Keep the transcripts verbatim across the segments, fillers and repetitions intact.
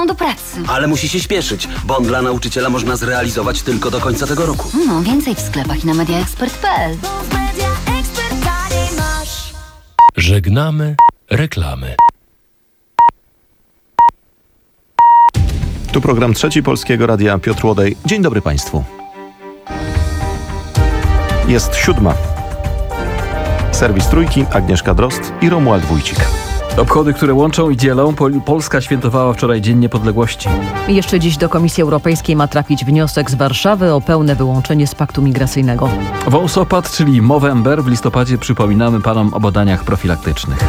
do pracy. Ale musi się śpieszyć. Bon dla nauczyciela można zrealizować tylko do końca tego roku. No, więcej w sklepach i na mediaexpert kropka p l. Żegnamy reklamy. Tu program Trzeci Polskiego Radia, Piotr Łodej. Dzień dobry Państwu. Jest siódma. Serwis Trójki, Agnieszka Drozd i Romuald Wójcik. Obchody, które łączą i dzielą. Pol- Polska świętowała wczoraj Dzień Niepodległości. Jeszcze dziś do Komisji Europejskiej ma trafić wniosek z Warszawy o pełne wyłączenie z paktu migracyjnego. Wąsopad, czyli Movember, w listopadzie przypominamy panom o badaniach profilaktycznych.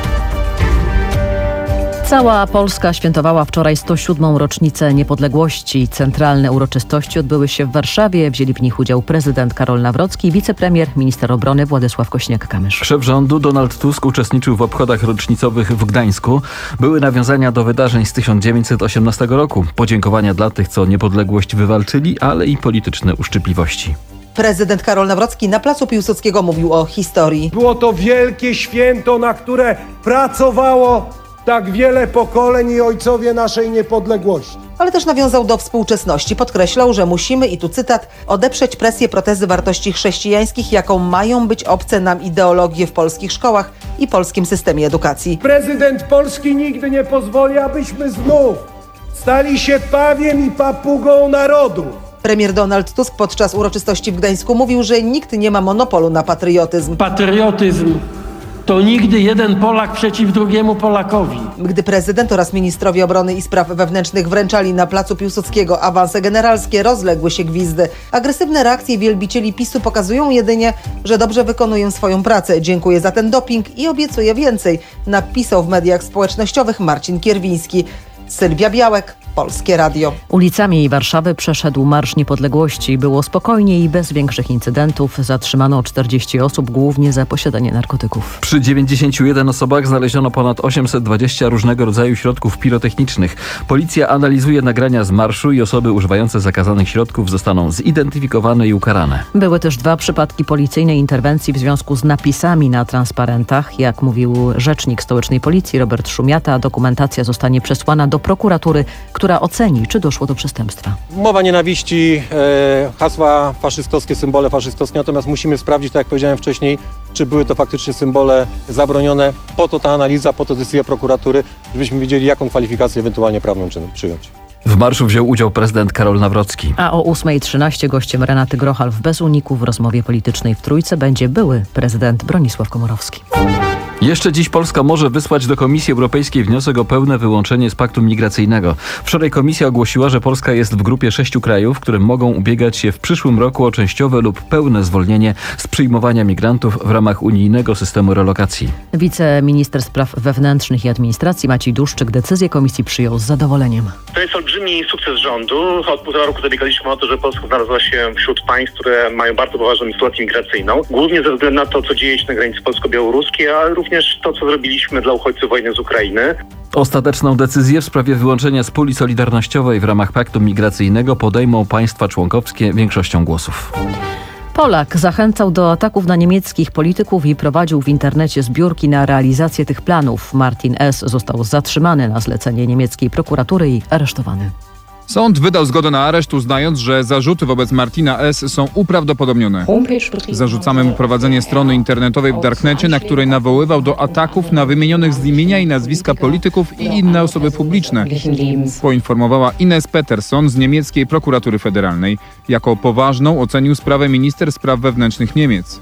Cała Polska świętowała wczoraj sto siódmą rocznicę niepodległości. Centralne uroczystości odbyły się w Warszawie. Wzięli w nich udział prezydent Karol Nawrocki, wicepremier, minister obrony Władysław Kośniak-Kamysz. Szef rządu Donald Tusk uczestniczył w obchodach rocznicowych w Gdańsku. Były nawiązania do wydarzeń z tysiąc dziewięćset osiemnastego roku. Podziękowania dla tych, co niepodległość wywalczyli, ale i polityczne uszczypliwości. Prezydent Karol Nawrocki na placu Piłsudskiego mówił o historii. Było to wielkie święto, na które pracowało tak wiele pokoleń i ojcowie naszej niepodległości. Ale też nawiązał do współczesności. Podkreślał, że musimy, i tu cytat, odeprzeć presję protezy wartości chrześcijańskich, jaką mają być obce nam ideologie w polskich szkołach i polskim systemie edukacji. Prezydent Polski nigdy nie pozwoli, abyśmy znów stali się pawiem i papugą narodu. Premier Donald Tusk podczas uroczystości w Gdańsku mówił, że nikt nie ma monopolu na patriotyzm. Patriotyzm to nigdy jeden Polak przeciw drugiemu Polakowi. Gdy prezydent oraz ministrowie obrony i spraw wewnętrznych wręczali na placu Piłsudskiego awanse generalskie, rozległy się gwizdy. Agresywne reakcje wielbicieli PiSu pokazują jedynie, że dobrze wykonują swoją pracę. Dziękuję za ten doping i obiecuję więcej, napisał w mediach społecznościowych Marcin Kierwiński. Sylwia Białek, Polskie Radio. Ulicami Warszawy przeszedł Marsz Niepodległości. Było spokojnie i bez większych incydentów. Zatrzymano czterdzieści osób, głównie za posiadanie narkotyków. Przy dziewięćdziesięciu jeden osobach znaleziono ponad osiemset dwadzieścia różnego rodzaju środków pirotechnicznych. Policja analizuje nagrania z marszu i osoby używające zakazanych środków zostaną zidentyfikowane i ukarane. Były też dwa przypadki policyjnej interwencji w związku z napisami na transparentach. Jak mówił rzecznik stołecznej policji Robert Szumiata, dokumentacja zostanie przesłana do prokuratury, która oceni, czy doszło do przestępstwa. Mowa nienawiści, e, hasła faszystowskie, symbole faszystowskie, natomiast musimy sprawdzić, tak jak powiedziałem wcześniej, czy były to faktycznie symbole zabronione. Po to ta analiza, po to decyzja prokuratury, żebyśmy wiedzieli, jaką kwalifikację ewentualnie prawną przyjąć. W marszu wziął udział prezydent Karol Nawrocki. A o ósma trzynaście gościem Renaty Grochal w Bez Uniku w rozmowie politycznej w Trójce będzie były prezydent Bronisław Komorowski. Jeszcze dziś Polska może wysłać do Komisji Europejskiej wniosek o pełne wyłączenie z paktu migracyjnego. Wczoraj Komisja ogłosiła, że Polska jest w grupie sześciu krajów, które mogą ubiegać się w przyszłym roku o częściowe lub pełne zwolnienie z przyjmowania migrantów w ramach unijnego systemu relokacji. Wiceminister Spraw Wewnętrznych i Administracji Maciej Duszczyk decyzję Komisji przyjął z zadowoleniem. To jest olbrzymi sukces rządu. Od półtora roku zabiegaliśmy o to, że Polska znalazła się wśród państw, które mają bardzo poważną sytuację migracyjną. Głównie ze względu na to, co dzieje się na granicy polsko-białoruskiej, ale również to, co zrobiliśmy dla uchodźców wojny z Ukrainy. Ostateczną decyzję w sprawie wyłączenia z puli solidarnościowej w ramach paktu migracyjnego podejmą państwa członkowskie większością głosów. Polak zachęcał do ataków na niemieckich polityków i prowadził w internecie zbiórki na realizację tych planów. Martin S. został zatrzymany na zlecenie niemieckiej prokuratury i aresztowany. Sąd wydał zgodę na areszt, uznając, że zarzuty wobec Martina S. są uprawdopodobnione. Zarzucamy mu prowadzenie strony internetowej w Darknecie, na której nawoływał do ataków na wymienionych z imienia i nazwiska polityków i inne osoby publiczne, poinformowała Ines Peterson z niemieckiej prokuratury federalnej. Jako poważną ocenił sprawę minister spraw wewnętrznych Niemiec.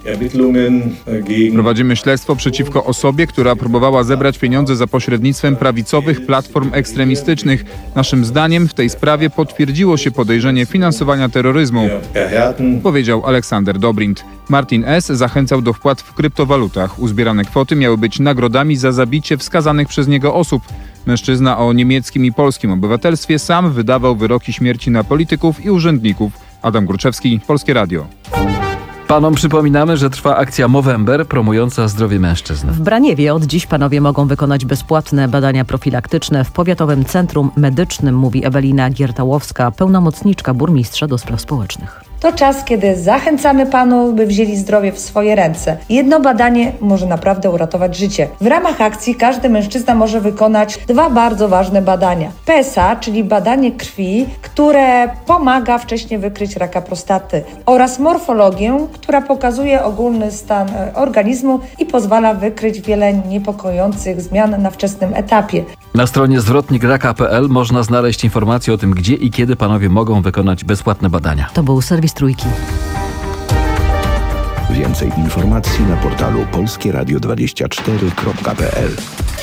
Prowadzimy śledztwo przeciwko osobie, która próbowała zebrać pieniądze za pośrednictwem prawicowych platform ekstremistycznych. Naszym zdaniem w tej sprawie potwierdziło się podejrzenie finansowania terroryzmu, powiedział Aleksander Dobrindt. Martin S. zachęcał do wpłat w kryptowalutach. Uzbierane kwoty miały być nagrodami za zabicie wskazanych przez niego osób. Mężczyzna o niemieckim i polskim obywatelstwie sam wydawał wyroki śmierci na polityków i urzędników. Adam Gruczewski, Polskie Radio. Panom przypominamy, że trwa akcja Movember promująca zdrowie mężczyzn. W Braniewie od dziś panowie mogą wykonać bezpłatne badania profilaktyczne w Powiatowym Centrum Medycznym, mówi Ewelina Giertałowska, pełnomocniczka burmistrza do spraw społecznych. To czas, kiedy zachęcamy panów, by wzięli zdrowie w swoje ręce. Jedno badanie może naprawdę uratować życie. W ramach akcji każdy mężczyzna może wykonać dwa bardzo ważne badania. P S A, czyli badanie krwi, które pomaga wcześniej wykryć raka prostaty, oraz morfologię, która pokazuje ogólny stan organizmu i pozwala wykryć wiele niepokojących zmian na wczesnym etapie. Na stronie zwrotnik raka kropka p l można znaleźć informacje o tym, gdzie i kiedy panowie mogą wykonać bezpłatne badania. To był serwis Trójki. Więcej informacji na portalu polskie radio dwadzieścia cztery kropka p l.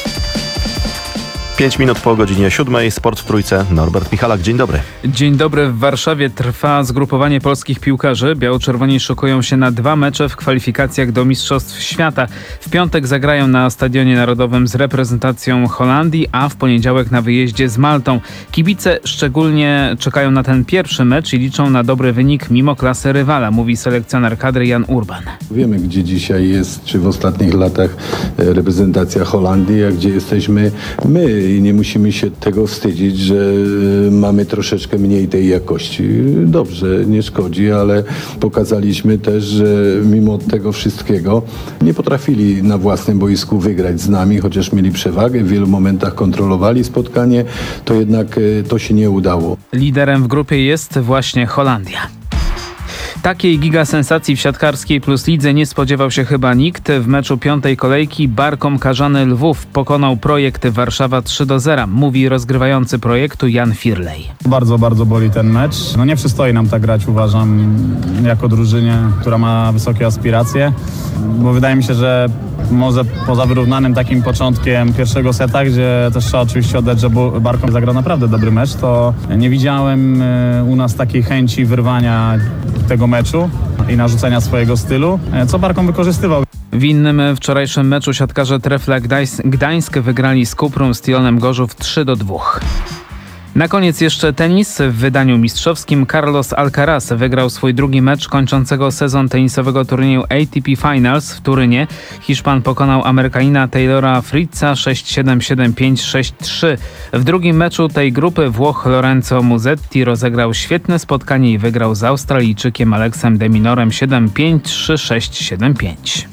Pięć minut po godzinie siódmej. Sport w Trójce. Norbert Michalak, dzień dobry. Dzień dobry. W Warszawie trwa zgrupowanie polskich piłkarzy. Biało-czerwoni szykują się na dwa mecze w kwalifikacjach do Mistrzostw Świata. W piątek zagrają na Stadionie Narodowym z reprezentacją Holandii, a w poniedziałek na wyjeździe z Maltą. Kibice szczególnie czekają na ten pierwszy mecz i liczą na dobry wynik mimo klasy rywala, mówi selekcjoner kadry Jan Urban. Wiemy, gdzie dzisiaj jest, czy w ostatnich latach reprezentacja Holandii, a gdzie jesteśmy my. I nie musimy się tego wstydzić, że mamy troszeczkę mniej tej jakości. Dobrze, nie szkodzi, ale pokazaliśmy też, że mimo tego wszystkiego nie potrafili na własnym boisku wygrać z nami, chociaż mieli przewagę, w wielu momentach kontrolowali spotkanie, to jednak to się nie udało. Liderem w grupie jest właśnie Holandia. Takiej gigasensacji w siatkarskiej plus lidze nie spodziewał się chyba nikt. W meczu piątej kolejki Barkom Karzany Lwów pokonał Projekt Warszawa trzy do zera, mówi rozgrywający projektu Jan Firlej. Bardzo, bardzo boli ten mecz. No nie przystoi nam tak grać, uważam, jako drużynie, która ma wysokie aspiracje, bo wydaje mi się, że może poza wyrównanym takim początkiem pierwszego seta, gdzie też trzeba oczywiście oddać, że Barkom zagrał naprawdę dobry mecz, to nie widziałem u nas takiej chęci wyrwania tego meczu i narzucenia swojego stylu, co Barkom wykorzystywał. W innym wczorajszym meczu siatkarze Trefla Gdańsk wygrali z Kuprą Stylonem Gorzów trzy do dwóch. Na koniec jeszcze tenis. W wydaniu mistrzowskim Carlos Alcaraz wygrał swój drugi mecz kończącego sezon tenisowego turnieju A T P Finals w Turynie. Hiszpan pokonał Amerykanina Taylora Fritza sześć siedem, siedem pięć, sześć trzy. W drugim meczu tej grupy Włoch Lorenzo Musetti rozegrał świetne spotkanie i wygrał z Australijczykiem Alexem de Minorem siedem pięć, trzy sześć, siedem pięć.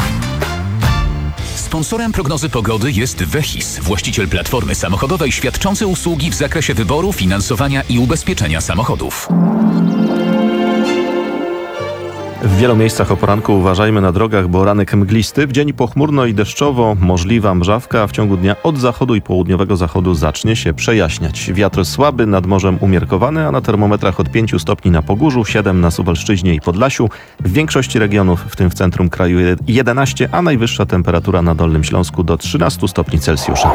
Sponsorem prognozy pogody jest Vehis, właściciel platformy samochodowej świadczący usługi w zakresie wyboru, finansowania i ubezpieczenia samochodów. W wielu miejscach o poranku uważajmy na drogach, bo ranek mglisty. W dzień pochmurno i deszczowo, możliwa mrzawka, a w ciągu dnia od zachodu i południowego zachodu zacznie się przejaśniać. Wiatr słaby, nad morzem umiarkowany, a na termometrach od pięciu stopni na Pogórzu, siedem na Suwalszczyźnie i Podlasiu. W większości regionów, w tym w centrum kraju jedenaście, a najwyższa temperatura na Dolnym Śląsku do trzynastu stopni Celsjusza.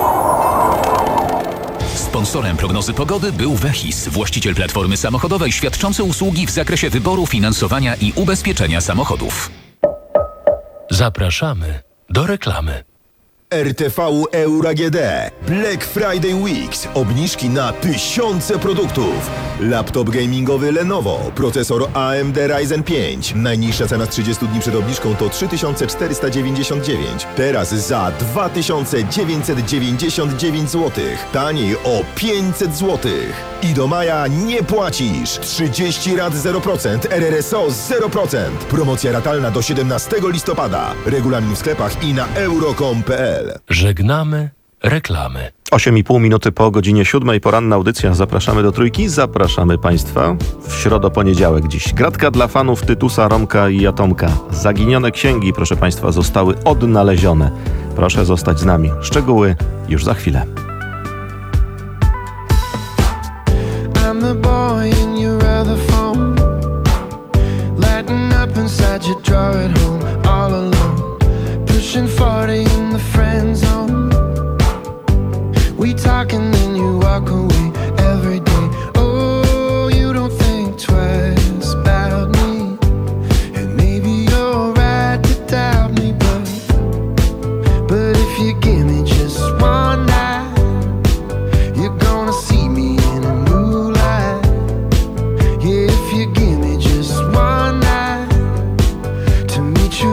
Sponsorem prognozy pogody był Vehis, właściciel platformy samochodowej świadczący usługi w zakresie wyboru, finansowania i ubezpieczenia samochodów. Zapraszamy do reklamy. R T V Euro A G D. Black Friday Weeks. Obniżki na tysiące produktów. Laptop gamingowy Lenovo. Procesor A M D Ryzen pięć. Najniższa cena z trzydziestu dni przed obniżką to trzy tysiące czterysta dziewięćdziesiąt dziewięć. Teraz za dwa tysiące dziewięćset dziewięćdziesiąt dziewięć złotych. Taniej o pięćset złotych. I do maja nie płacisz. trzydzieści rat zero procent. R R S O zero procent. Promocja ratalna do siedemnastego listopada. Regulamin w sklepach i na euro kropka com kropka p l. Żegnamy reklamy. osiem i pół minuty po godzinie siódmej, poranna audycja. Zapraszamy do Trójki, zapraszamy Państwa w środo, poniedziałek dziś. Gratka dla fanów Tytusa, Romka i Atomka. Zaginione księgi, proszę Państwa, zostały odnalezione. Proszę zostać z nami. Szczegóły już za chwilę. I'm the boy in your other phone, lighting up inside your drawer at home, all alone, pushing forty in the friend zone. We talk and then you walk away every day. Oh, you don't think twice about me, and maybe you're right to doubt me, but but if you give me just one night, you're gonna see me in a new light. Yeah, if you give me just one night to meet you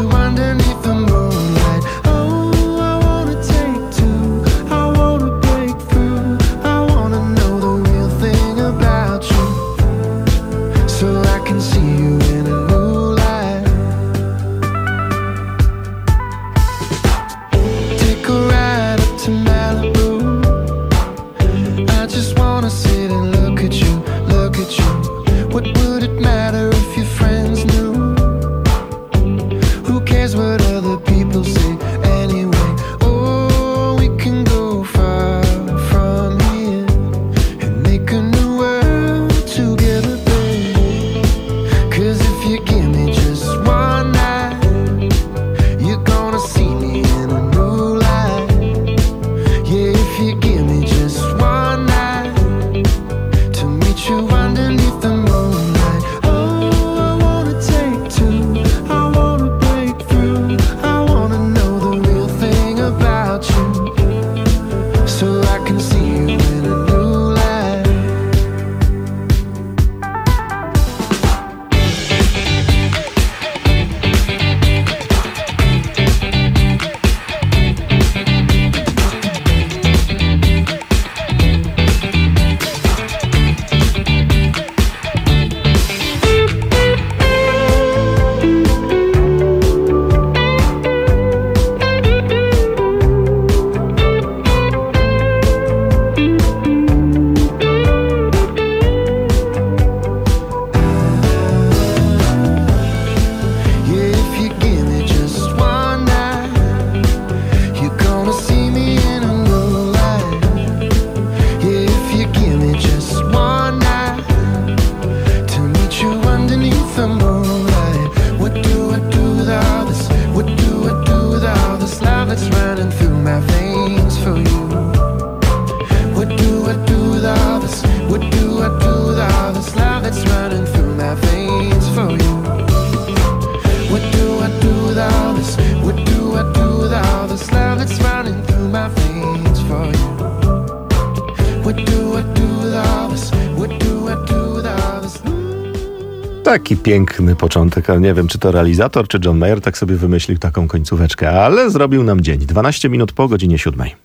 Taki piękny początek, ale nie wiem, czy to realizator, czy John Mayer tak sobie wymyślił taką końcóweczkę, ale zrobił nam dzień. dwanaście minut po godzinie siódmej.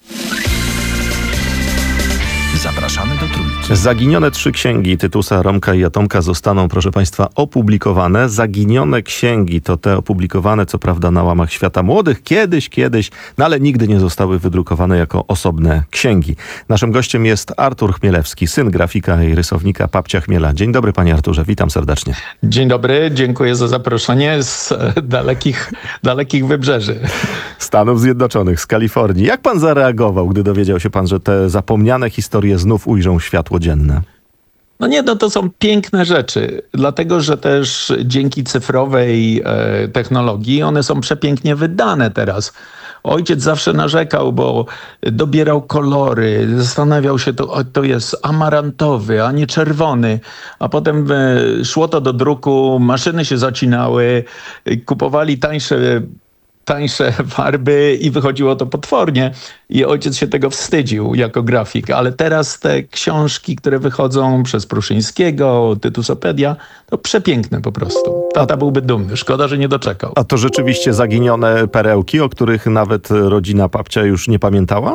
Zapraszamy do Trójki. Zaginione trzy księgi Tytusa, Romka i Atomka zostaną, proszę Państwa, opublikowane. Zaginione księgi to te opublikowane, co prawda, na łamach Świata Młodych. Kiedyś, kiedyś, no ale nigdy nie zostały wydrukowane jako osobne księgi. Naszym gościem jest Artur Chmielewski, syn grafika i rysownika Papcia Chmiela. Dzień dobry, panie Arturze, witam serdecznie. Dzień dobry, dziękuję za zaproszenie z dalekich, dalekich wybrzeży. Stanów Zjednoczonych, z Kalifornii. Jak pan zareagował, gdy dowiedział się pan, że te zapomniane historie znów ujrzą światło dzienne? No nie, no to są piękne rzeczy, dlatego że też dzięki cyfrowej e, technologii one są przepięknie wydane teraz. Ojciec zawsze narzekał, bo dobierał kolory, zastanawiał się, to, to jest amarantowy, a nie czerwony. A potem e, szło to do druku, maszyny się zacinały, kupowali tańsze tańsze farby i wychodziło to potwornie i ojciec się tego wstydził jako grafik, ale teraz te książki, które wychodzą przez Pruszyńskiego, Tytusopedia, to przepiękne po prostu. Tata byłby dumny, szkoda, że nie doczekał. A to rzeczywiście zaginione perełki, o których nawet rodzina Papcia już nie pamiętała?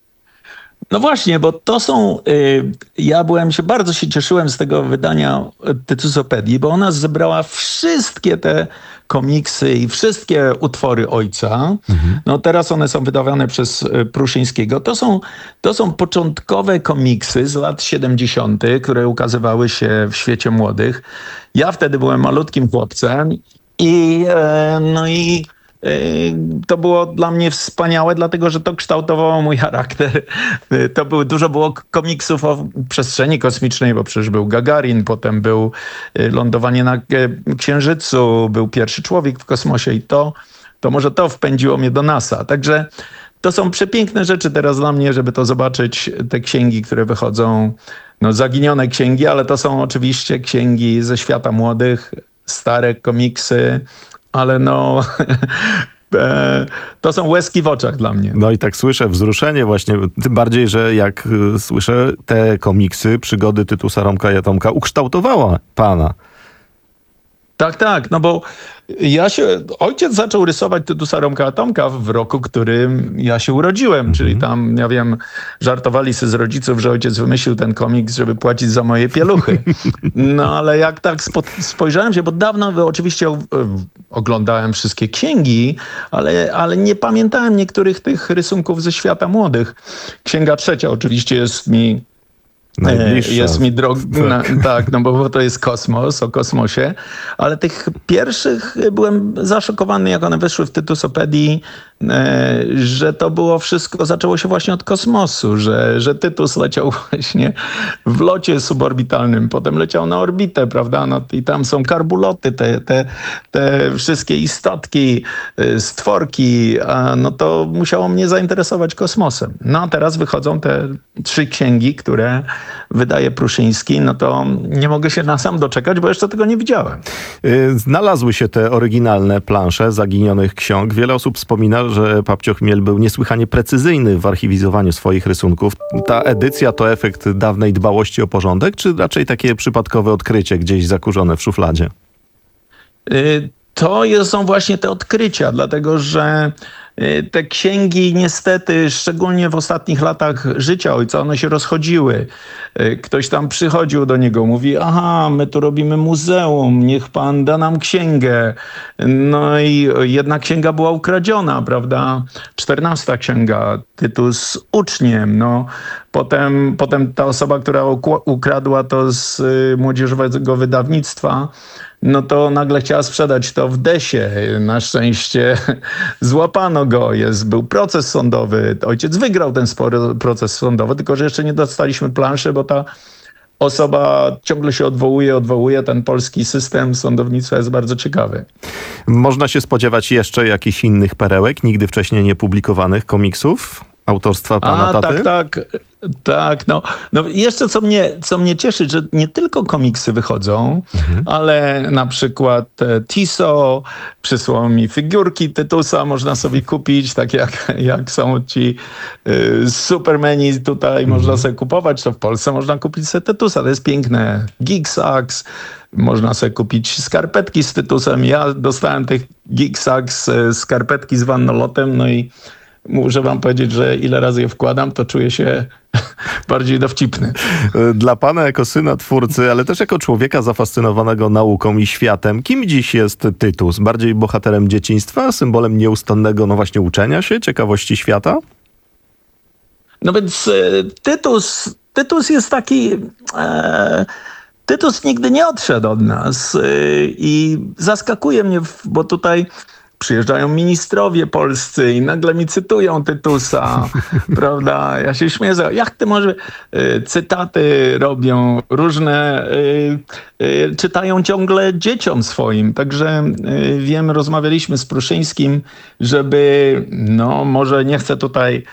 No właśnie, bo to są, y, ja byłem się, bardzo się cieszyłem z tego wydania Tytusopedii, bo ona zebrała wszystkie te komiksy i wszystkie utwory ojca. Mhm. No teraz one są wydawane przez Pruszyńskiego. To są, to są początkowe komiksy z lat siedemdziesiątych, które ukazywały się w Świecie Młodych. Ja wtedy byłem malutkim chłopcem i e, no i to było dla mnie wspaniałe, dlatego że to kształtowało mój charakter. To było, dużo było komiksów o przestrzeni kosmicznej, bo przecież był Gagarin, potem był lądowanie na Księżycu, był pierwszy człowiek w kosmosie i to, to może to wpędziło mnie do NASA. Także to są przepiękne rzeczy teraz dla mnie, żeby to zobaczyć, te księgi, które wychodzą, no zaginione księgi, ale to są oczywiście księgi ze Świata Młodych, stare komiksy, ale no, to są łezki w oczach dla mnie. No i tak słyszę wzruszenie właśnie, tym bardziej, że jak słyszę, te komiksy, przygody Tytusa, Romka i Atomka ukształtowała pana. Tak, tak, no bo ja się, ojciec zaczął rysować Tytusa, Romka, Atomka w roku, w którym ja się urodziłem, mm-hmm. czyli tam, ja wiem, żartowali sobie z rodziców, że ojciec wymyślił ten komiks, żeby płacić za moje pieluchy. No ale jak tak spo, spojrzałem się, bo dawno oczywiście oglądałem wszystkie księgi, ale, ale nie pamiętałem niektórych tych rysunków ze Świata Młodych. Księga trzecia oczywiście jest mi Najbliższa. Jest mi drogi, tak. tak, no bo to jest kosmos, o kosmosie, ale tych pierwszych byłem zaszokowany, jak one wyszły w Tytusopedii, że to było wszystko, zaczęło się właśnie od kosmosu, że, że Tytus leciał właśnie w locie suborbitalnym, potem leciał na orbitę, prawda, no i tam są karbuloty, te, te, te wszystkie istotki, stworki, a no to musiało mnie zainteresować kosmosem. No a teraz wychodzą te trzy księgi, które wydaje Pruszyński, no to nie mogę się na sam doczekać, bo jeszcze tego nie widziałem. Znalazły się te oryginalne plansze zaginionych ksiąg. Wiele osób wspomina, że Papcio Chmiel był niesłychanie precyzyjny w archiwizowaniu swoich rysunków. Ta edycja to efekt dawnej dbałości o porządek, czy raczej takie przypadkowe odkrycie gdzieś zakurzone w szufladzie? To są właśnie te odkrycia, dlatego że te księgi niestety, szczególnie w ostatnich latach życia ojca, one się rozchodziły. Ktoś tam przychodził do niego, mówi, aha, my tu robimy muzeum, niech pan da nam księgę. No i jedna księga była ukradziona, prawda? Czternasta księga, Tytus uczniem. No, potem, potem ta osoba, która ukradła to z młodzieżowego wydawnictwa, no to nagle chciała sprzedać to w Desie. Na szczęście złapano go, jest, był proces sądowy. Ojciec wygrał ten spory proces sądowy, tylko że jeszcze nie dostaliśmy planszy, bo ta osoba ciągle się odwołuje, odwołuje. Ten polski system sądownictwa jest bardzo ciekawy. Można się spodziewać jeszcze jakichś innych perełek, nigdy wcześniej niepublikowanych komiksów autorstwa pana A, taty? tak, tak. Tak, no, no jeszcze co mnie, co mnie cieszy, że nie tylko komiksy wychodzą, mhm. ale na przykład Tiso przysłał mi figurki Tytusa, można sobie kupić, tak jak, jak są ci y, Supermani tutaj, mhm. można sobie kupować, to w Polsce można kupić sobie Tytusa, to jest piękne. Geeksax, można sobie kupić skarpetki z Tytusem, ja dostałem tych Geeksax skarpetki z Vannolotem, no i muszę wam powiedzieć, że ile razy je wkładam, to czuję się bardziej dowcipny. Dla pana jako syna twórcy, ale też jako człowieka zafascynowanego nauką i światem, kim dziś jest Tytus? Bardziej bohaterem dzieciństwa, symbolem nieustannego, no właśnie, uczenia się, ciekawości świata? No więc Tytus, Tytus jest taki... E, Tytus nigdy nie odszedł od nas e, i zaskakuje mnie, bo tutaj przyjeżdżają ministrowie polscy i nagle mi cytują Tytusa, prawda? Ja się śmieję, jak ty może y, cytaty robią, różne, y, y, czytają ciągle dzieciom swoim. Także y, wiem, rozmawialiśmy z Pruszyńskim, żeby, no może nie chcę tutaj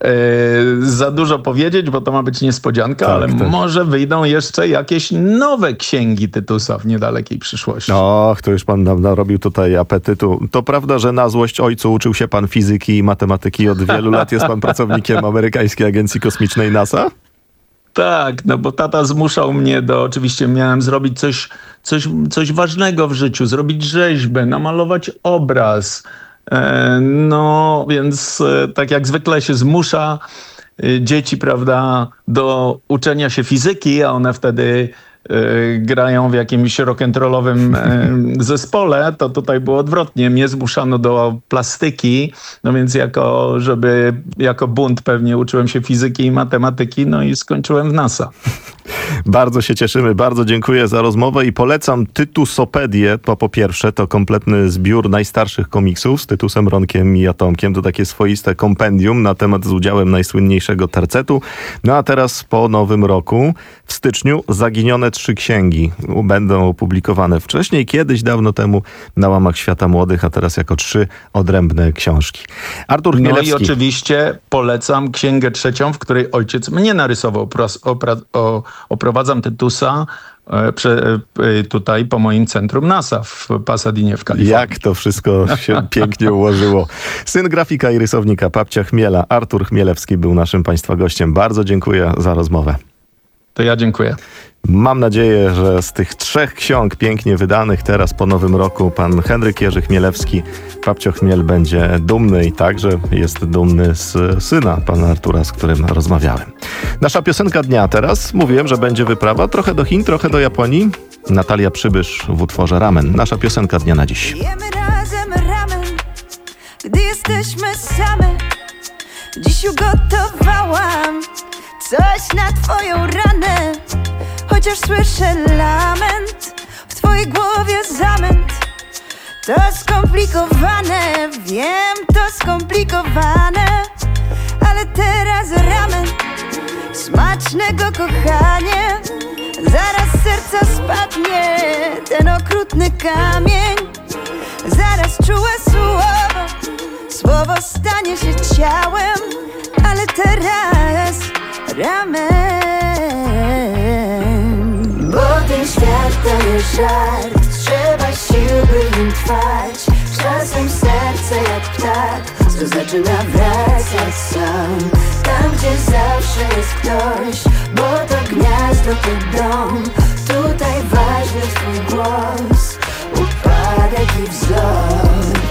za dużo powiedzieć, bo to ma być niespodzianka, tak, ale tak. może wyjdą jeszcze jakieś nowe księgi Tytusa w niedalekiej przyszłości. Och, to już pan nam narobił tutaj apetytu. To prawda, że na złość ojcu uczył się pan fizyki i matematyki od wielu lat. Jest pan pracownikiem amerykańskiej agencji kosmicznej NASA? Tak, no bo tata zmuszał mnie do, oczywiście miałem zrobić coś, coś, coś ważnego w życiu, zrobić rzeźbę, namalować obraz. No, więc tak jak zwykle się zmusza dzieci, prawda, do uczenia się fizyki, a one wtedy grają w jakimś rock'n'rollowym zespole, to tutaj było odwrotnie. Mnie zmuszano do plastyki, no więc jako, żeby, jako bunt pewnie uczyłem się fizyki i matematyki, no i skończyłem w NASA. Bardzo się cieszymy, bardzo dziękuję za rozmowę i polecam Tytusopedię, to po pierwsze, to kompletny zbiór najstarszych komiksów z Tytusem, Ronkiem i Atomkiem, to takie swoiste kompendium na temat z udziałem najsłynniejszego tercetu. No a teraz po nowym roku, w styczniu, Zaginione trzy księgi będą opublikowane wcześniej, kiedyś, dawno temu na łamach Świata Młodych, a teraz jako trzy odrębne książki. Artur Chmielewski. No i oczywiście polecam księgę trzecią, w której ojciec mnie narysował. Opra- o, oprowadzam Tytusa e, prze, e, tutaj po moim centrum NASA w Pasadinie w Kalifornii. Jak to wszystko się pięknie ułożyło. Syn grafika i rysownika Papcia Chmiela, Artur Chmielewski, był naszym państwa gościem. Bardzo dziękuję za rozmowę. To ja dziękuję. Mam nadzieję, że z tych trzech ksiąg pięknie wydanych teraz po nowym roku pan Henryk Jerzy Chmielewski, Papcio Chmiel, będzie dumny i także jest dumny z syna pana Artura, z którym rozmawiałem. Nasza piosenka dnia teraz. Mówiłem, że będzie wyprawa trochę do Chin, trochę do Japonii. Natalia Przybysz w utworze Ramen. Nasza piosenka dnia na dziś. Jemy razem ramen, gdy jesteśmy same. Dziś ugotowałam coś na twoją ranę. Chociaż słyszę lament, w twojej głowie zamęt. To skomplikowane, wiem, to skomplikowane. Ale teraz ramen, smacznego kochanie. Zaraz z serca spadnie ten okrutny kamień. Zaraz czułe słowo, słowo stanie się ciałem. Ale teraz ramen. Bo ten świat to nie żart, trzeba sił, by nim trwać. Czasem serce jak ptak, co zaczyna wracać sam. Tam, gdzie zawsze jest ktoś, bo to gniazdo, to dom. Tutaj ważny twój głos, upadek i wzlot.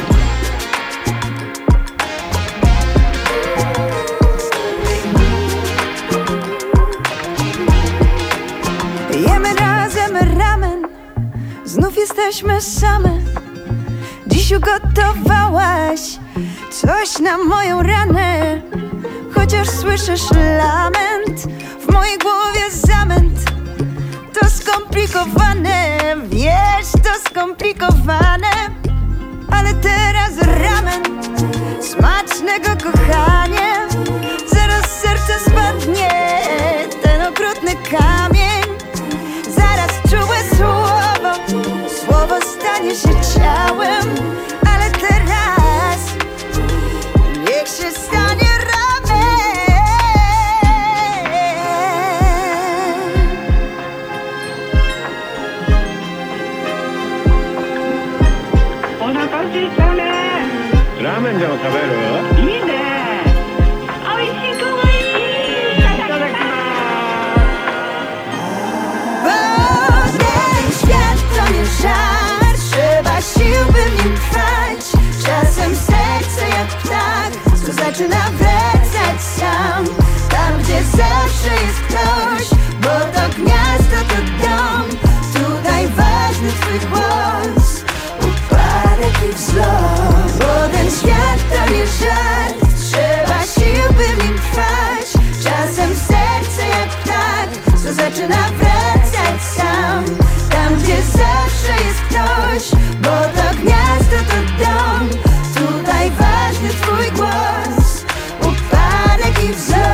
Jemy razem ramen, znów jesteśmy same. Dziś ugotowałaś coś na moją ranę. Chociaż słyszysz lament, w mojej głowie zamęt. To skomplikowane, wiesz, to skomplikowane. Ale teraz ramen, smacznego kochanie. Zaraz z serca spadnie ten okrutny kamień. Zaraz czułe słowo, słowo stanie się ciałem. Ale teraz niech się stanie ramen. を食べる？いいね。おいしいかわいい。いただきます。 Ten świat to nie żart, trzeba sił, by w nim trwać. Czasem serce jak ptak, co zaczyna wracać sam. Tam, gdzie zawsze jest ktoś, bo to gniazdo, to dom. Tutaj ważny twój głos, upadek i wzlot. Bo ten świat to nie żart, trzeba sił, by w nim trwać. Czasem serce jak ptak, co zaczyna wracać sam. Tam, gdzie zawsze jest ktoś, bo to gniazdo, to dom. Tutaj ważny twój głos, upadek i wzlot.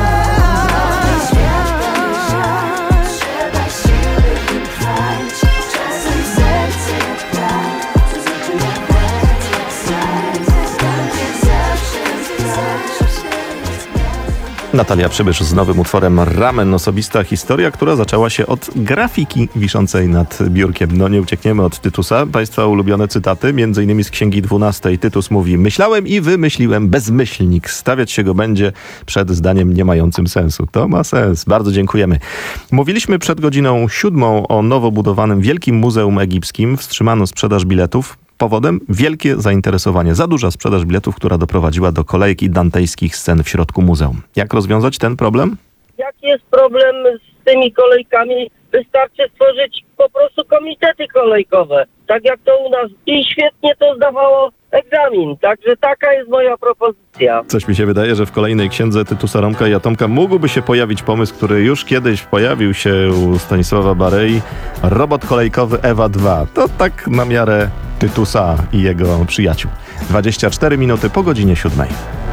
Trzeba sił, by w nim trwać. Czasem serce jak ptak, co zaczyna wracać sam. Tam, gdzie zawsze jest ktoś. Natalia Przybysz z nowym utworem Ramen. Osobista historia, która zaczęła się od grafiki wiszącej nad biurkiem. No nie uciekniemy od Tytusa. Państwa ulubione cytaty, między innymi z Księgi dwunastej. Tytus mówi: myślałem i wymyśliłem bezmyślnik. Stawiać się go będzie przed zdaniem nie mającym sensu. To ma sens. Bardzo dziękujemy. Mówiliśmy przed godziną siódmą o nowo budowanym Wielkim Muzeum Egipskim. Wstrzymano sprzedaż biletów. Powodem wielkie zainteresowanie. Za duża sprzedaż biletów, która doprowadziła do kolejki dantejskich scen w środku muzeum. Jak rozwiązać ten problem? Jaki jest problem z tymi kolejkami? Wystarczy stworzyć po prostu komitety kolejkowe, tak jak to u nas. I świetnie to zdawało egzamin. Także taka jest moja propozycja. Coś mi się wydaje, że w kolejnej księdze Tytusa, Romka i Atomka mógłby się pojawić pomysł, który już kiedyś pojawił się u Stanisława Barei. Robot kolejkowy Ewa dwa. To tak na miarę Tytusa i jego przyjaciół. dwadzieścia cztery minuty po godzinie siódmej.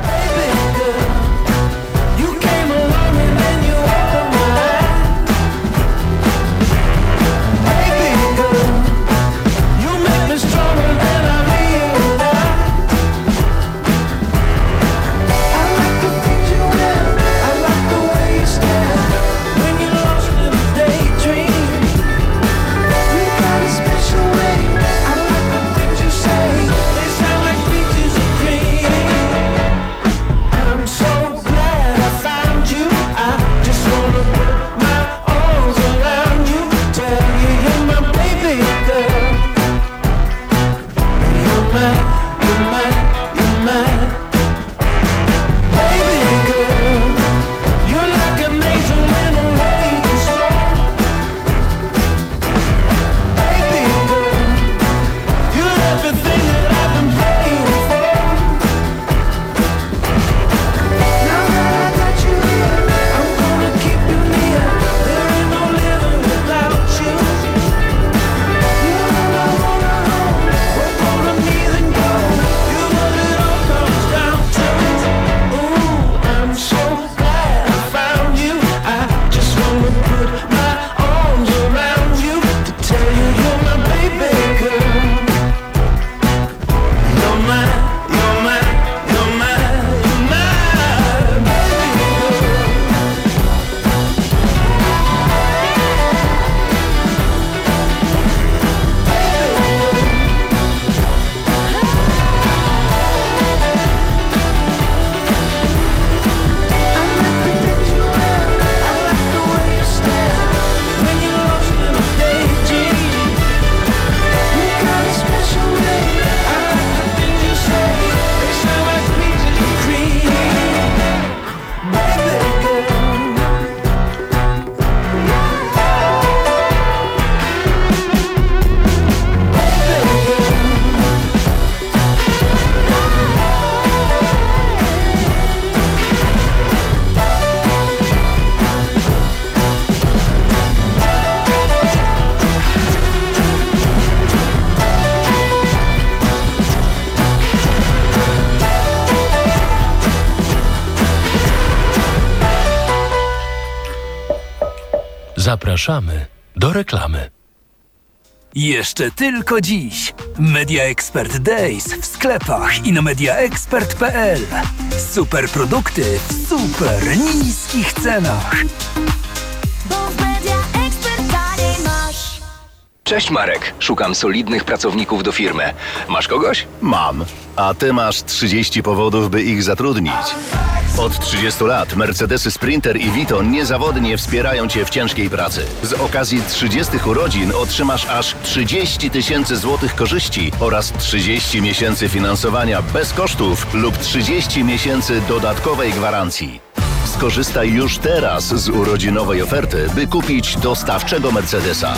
Zapraszamy do reklamy. Jeszcze tylko dziś. Media Expert Days w sklepach i na media expert kropka p l. Super produkty w super niskich cenach. Cześć Marek, szukam solidnych pracowników do firmy. Masz kogoś? Mam. A ty masz trzydzieści powodów, by ich zatrudnić. Od trzydziestu lat Mercedesy Sprinter i Vito niezawodnie wspierają cię w ciężkiej pracy. Z okazji trzydziestych urodzin otrzymasz aż trzydzieści tysięcy złotych korzyści oraz trzydzieści miesięcy finansowania bez kosztów lub trzydzieści miesięcy dodatkowej gwarancji. Skorzystaj już teraz z urodzinowej oferty, by kupić dostawczego Mercedesa.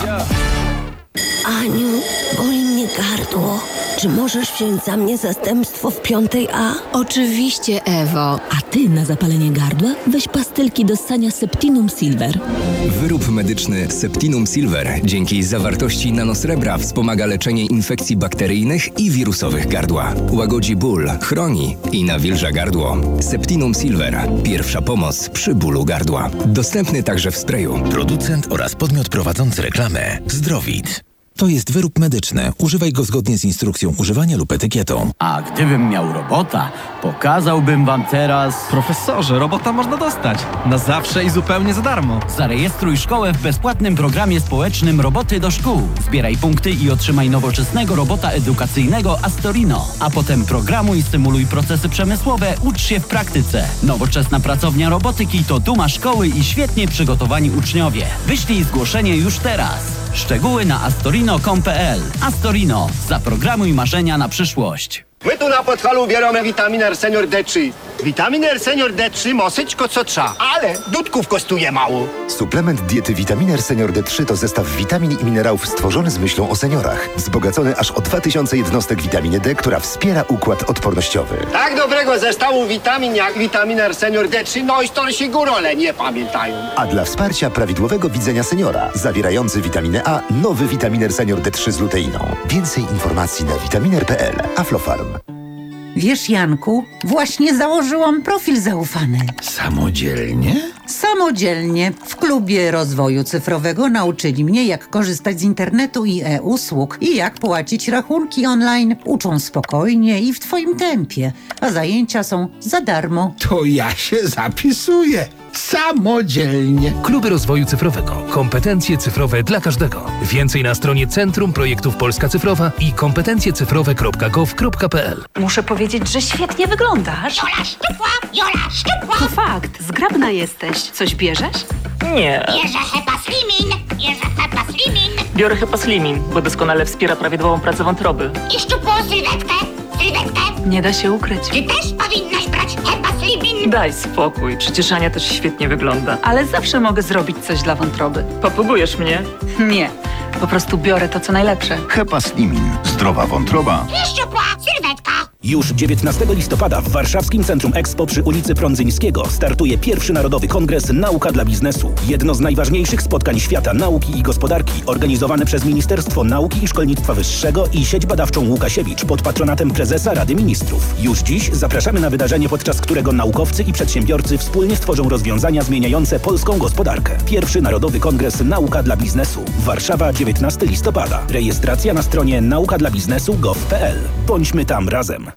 Aniu, boli mnie gardło. Czy możesz wziąć za mnie zastępstwo w piątej A? Oczywiście, Ewo. A ty na zapalenie gardła weź pastylki do ssania Septinum Silver. Wyrób medyczny Septinum Silver dzięki zawartości nanosrebra wspomaga leczenie infekcji bakteryjnych i wirusowych gardła. Łagodzi ból, chroni i nawilża gardło. Septinum Silver. Pierwsza pomoc przy bólu gardła. Dostępny także w sprayu. Producent oraz podmiot prowadzący reklamę Zdrowid. To jest wyrób medyczny. Używaj go zgodnie z instrukcją używania lub etykietą. A gdybym miał robota, pokazałbym wam teraz... Profesorze, robota można dostać. Na zawsze i zupełnie za darmo. Zarejestruj szkołę w bezpłatnym programie społecznym Roboty do szkół. Zbieraj punkty i otrzymaj nowoczesnego robota edukacyjnego Astorino. A potem programuj i stymuluj procesy przemysłowe, ucz się w praktyce. Nowoczesna pracownia robotyki to duma szkoły i świetnie przygotowani uczniowie. Wyślij zgłoszenie już teraz. Szczegóły na astorino kropka com kropka pe el. Astorino. Zaprogramuj marzenia na przyszłość. My tu na Podhalu bierzemy witaminę R Senior D trzy. Witaminę R Senior D trzy mosyćko co trza, ale dudków kosztuje mało. Suplement diety Vitaminy R Senior D trzy to zestaw witamin i minerałów stworzony z myślą o seniorach. Wzbogacony aż o dwa tysiące jednostek witaminy D, która wspiera układ odpornościowy. Tak dobrego zestawu witamin jak witamina R Senior D trzy, no i starsi górole nie pamiętają. A dla wsparcia prawidłowego widzenia seniora, zawierający witaminę A, nowy Vitaminer Senior D trzy z luteiną. Więcej informacji na vitaminer kropka pe el. Aflofarm. Wiesz, Janku, właśnie założyłam profil zaufany. Samodzielnie? Samodzielnie. W klubie rozwoju cyfrowego nauczyli mnie, jak korzystać z internetu i e-usług i jak płacić rachunki online. Uczą spokojnie i w twoim tempie, a zajęcia są za darmo. To ja się zapisuję. Samodzielnie. Kluby Rozwoju Cyfrowego. Kompetencje cyfrowe dla każdego. Więcej na stronie Centrum Projektów Polska Cyfrowa i kompetencje cyfrowe kropka gov kropka pe el. Muszę powiedzieć, że świetnie wyglądasz. Jola szczupła, Jola szczupła. To fakt, zgrabna jesteś. Coś bierzesz? Nie. Bierze Hepa Slimin, bierze Hepa Slimin. Biorę Hepa Slimin, bo doskonale wspiera prawidłową pracę wątroby. I szczupłą sylwetkę, sylwetkę. Nie da się ukryć. Ty też powinnaś brać Hepa Slimin. Daj spokój, przecież Ania też świetnie wygląda. Ale zawsze mogę zrobić coś dla wątroby. Popróbujesz mnie? Nie, po prostu biorę to, co najlepsze. Hepa Slimin. Zdrowa wątroba. I szczupła sylwetka. Już dziewiętnastego listopada w warszawskim Centrum Expo przy ulicy Prądzyńskiego startuje pierwszy Narodowy Kongres Nauka dla Biznesu. Jedno z najważniejszych spotkań świata nauki i gospodarki, organizowane przez Ministerstwo Nauki i Szkolnictwa Wyższego i Sieć Badawczą Łukasiewicz pod patronatem prezesa Rady Ministrów. Już dziś zapraszamy na wydarzenie, podczas którego naukowcy i przedsiębiorcy wspólnie stworzą rozwiązania zmieniające polską gospodarkę. Pierwszy Narodowy Kongres Nauka dla Biznesu. Warszawa, dziewiętnastego listopada. Rejestracja na stronie nauka dla biznesu kropka gov kropka pe el. Bądźmy tam razem.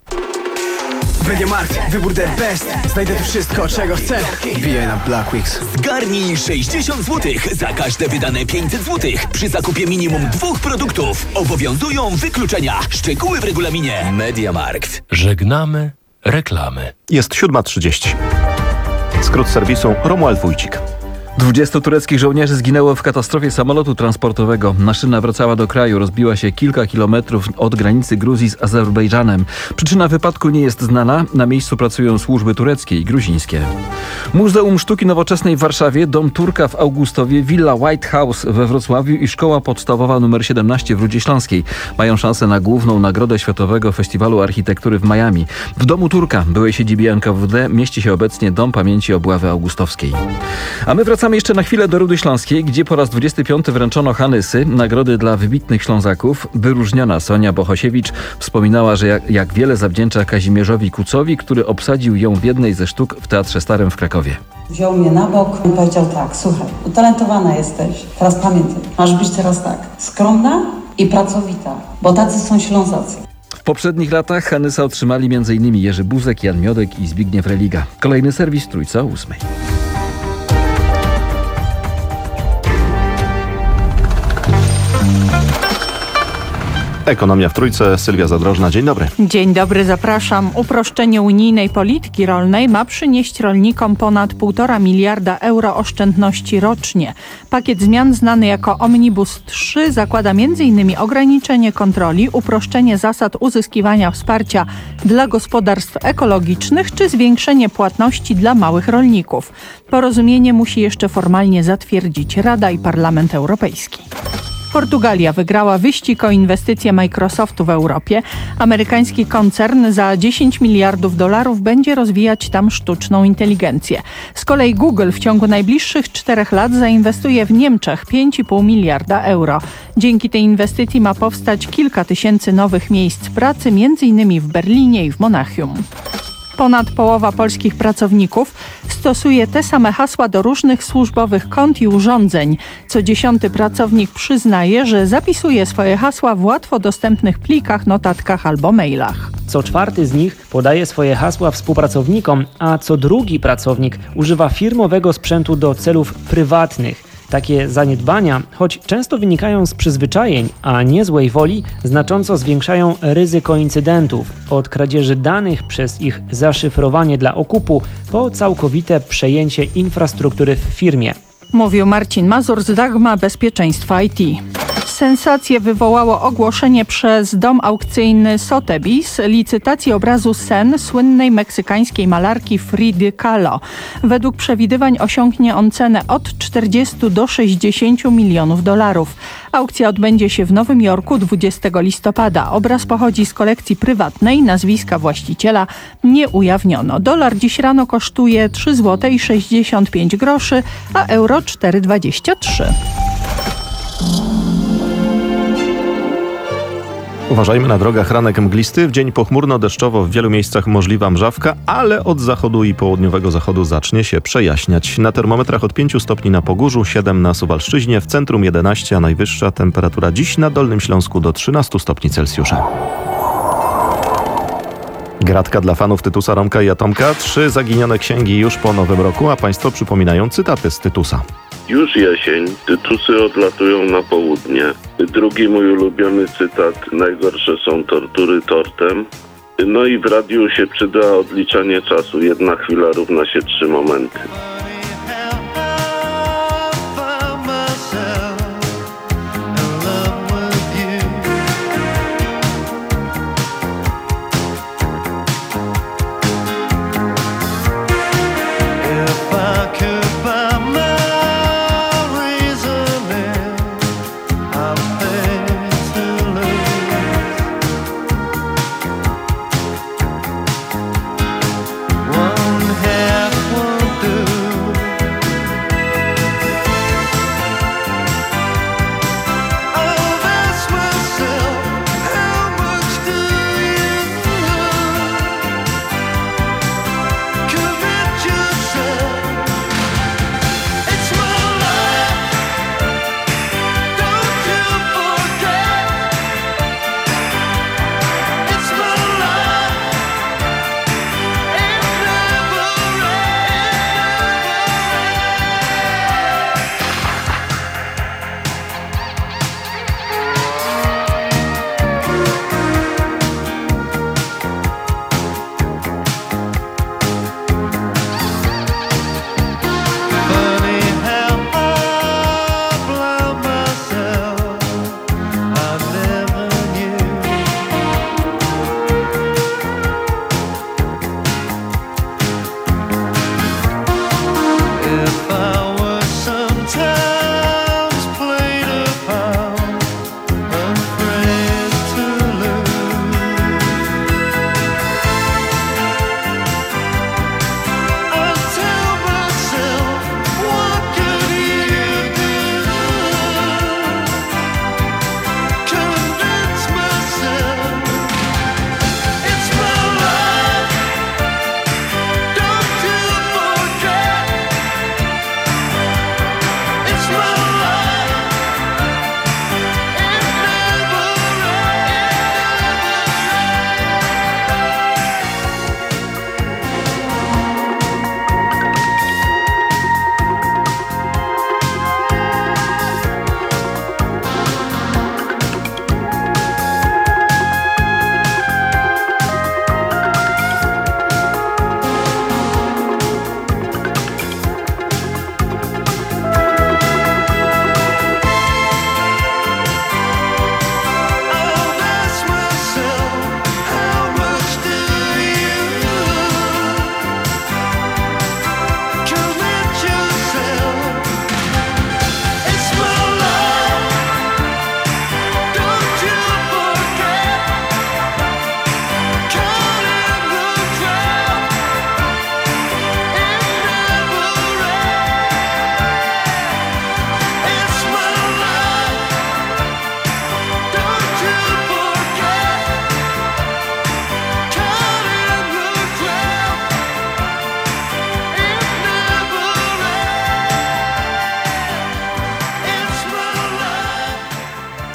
MediaMarkt, wybór the best. Znajdę tu wszystko, czego chcę. Wbijaj na Black Weeks. Zgarnij sześćdziesiąt złotych za każde wydane pięćset złotych. Przy zakupie minimum dwóch produktów obowiązują wykluczenia. Szczegóły w regulaminie. MediaMarkt. Żegnamy reklamy. Jest siódma trzydzieści. Skrót serwisu Romuald Wójcik. dwudziestu tureckich żołnierzy zginęło w katastrofie samolotu transportowego. Maszyna wracała do kraju, rozbiła się kilka kilometrów od granicy Gruzji z Azerbejdżanem. Przyczyna wypadku nie jest znana. Na miejscu pracują służby tureckie i gruzińskie. Muzeum Sztuki Nowoczesnej w Warszawie, Dom Turka w Augustowie, Villa White House we Wrocławiu i Szkoła Podstawowa nr siedemnaście w Rudzie Śląskiej mają szansę na główną nagrodę Światowego Festiwalu Architektury w Miami. W Domu Turka, byłej siedzibie en ka wu de, mieści się obecnie Dom Pamięci Obławy Augustowskiej. A my wracamy jeszcze na chwilę do Rudy Śląskiej, gdzie po raz dwudziesty piąty wręczono Hanysy, nagrody dla wybitnych Ślązaków. Wyróżniona Sonia Bohosiewicz wspominała, że jak, jak wiele zawdzięcza Kazimierzowi Kucowi, który obsadził ją w jednej ze sztuk w Teatrze Starym w Krakowie. Wziął mnie na bok i powiedział tak: słuchaj, utalentowana jesteś, teraz pamiętaj, masz być teraz tak, skromna i pracowita, bo tacy są Ślązacy. W poprzednich latach Hanysa otrzymali m in Jerzy Buzek, Jan Miodek i Zbigniew Religa. Kolejny serwis Trójca o ósmej. Ekonomia w Trójce, Sylwia Zadrożna. Dzień dobry. Dzień dobry, zapraszam. Uproszczenie unijnej polityki rolnej ma przynieść rolnikom ponad półtora miliarda euro oszczędności rocznie. Pakiet zmian znany jako Omnibus trzy zakłada m.in. ograniczenie kontroli, uproszczenie zasad uzyskiwania wsparcia dla gospodarstw ekologicznych czy zwiększenie płatności dla małych rolników. Porozumienie musi jeszcze formalnie zatwierdzić Rada i Parlament Europejski. Portugalia wygrała wyścig o inwestycje Microsoftu w Europie. Amerykański koncern za dziesięć miliardów dolarów będzie rozwijać tam sztuczną inteligencję. Z kolei Google w ciągu najbliższych czterech lat zainwestuje w Niemczech pięć i pół miliarda euro. Dzięki tej inwestycji ma powstać kilka tysięcy nowych miejsc pracy, między innymi w Berlinie i w Monachium. Ponad połowa polskich pracowników stosuje te same hasła do różnych służbowych kont i urządzeń. Co dziesiąty pracownik przyznaje, że zapisuje swoje hasła w łatwo dostępnych plikach, notatkach albo mailach. Co czwarty z nich podaje swoje hasła współpracownikom, a co drugi pracownik używa firmowego sprzętu do celów prywatnych. Takie zaniedbania, choć często wynikają z przyzwyczajeń, a nie złej woli, znacząco zwiększają ryzyko incydentów. Od kradzieży danych przez ich zaszyfrowanie dla okupu po całkowite przejęcie infrastruktury w firmie. Mówił Marcin Mazur z Dagma Bezpieczeństwa I T. Sensację wywołało ogłoszenie przez dom aukcyjny Sotheby's licytacji obrazu Sen słynnej meksykańskiej malarki Fridy Kahlo. Według przewidywań osiągnie on cenę od czterdziestu do sześćdziesięciu milionów dolarów. Aukcja odbędzie się w Nowym Jorku dwudziestego listopada. Obraz pochodzi z kolekcji prywatnej, nazwiska właściciela nie ujawniono. Dolar dziś rano kosztuje trzy złote i sześćdziesiąt pięć groszy, a euro cztery dwadzieścia trzy. Uważajmy na drogach, ranek mglisty. W dzień pochmurno-deszczowo w wielu miejscach możliwa mrzawka, ale od zachodu i południowego zachodu zacznie się przejaśniać. Na termometrach od pięciu stopni na Pogórzu, siedem na Suwalszczyźnie, w centrum jedenaście, a najwyższa temperatura dziś na Dolnym Śląsku do trzynastu stopni Celsjusza. Gratka dla fanów Tytusa, Romka i Atomka. Trzy zaginione księgi już po nowym roku, a państwo przypominają cytaty z Tytusa. Już jesień, Tytusy odlatują na południe. Drugi mój ulubiony cytat: najgorsze są tortury tortem. No i w radiu się przyda odliczanie czasu. Jedna chwila równa się trzy momenty. One half won't do.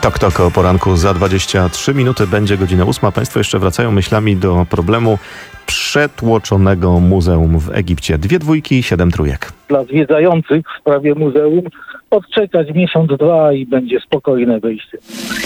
Tok Tok o poranku za dwadzieścia trzy minuty, będzie godzina ósma. Państwo jeszcze wracają myślami do problemu przetłoczonego muzeum w Egipcie. Dwie dwójki, siedem trójek. Dla zwiedzających w sprawie muzeum odczekać miesiąc, dwa i będzie spokojne wyjście.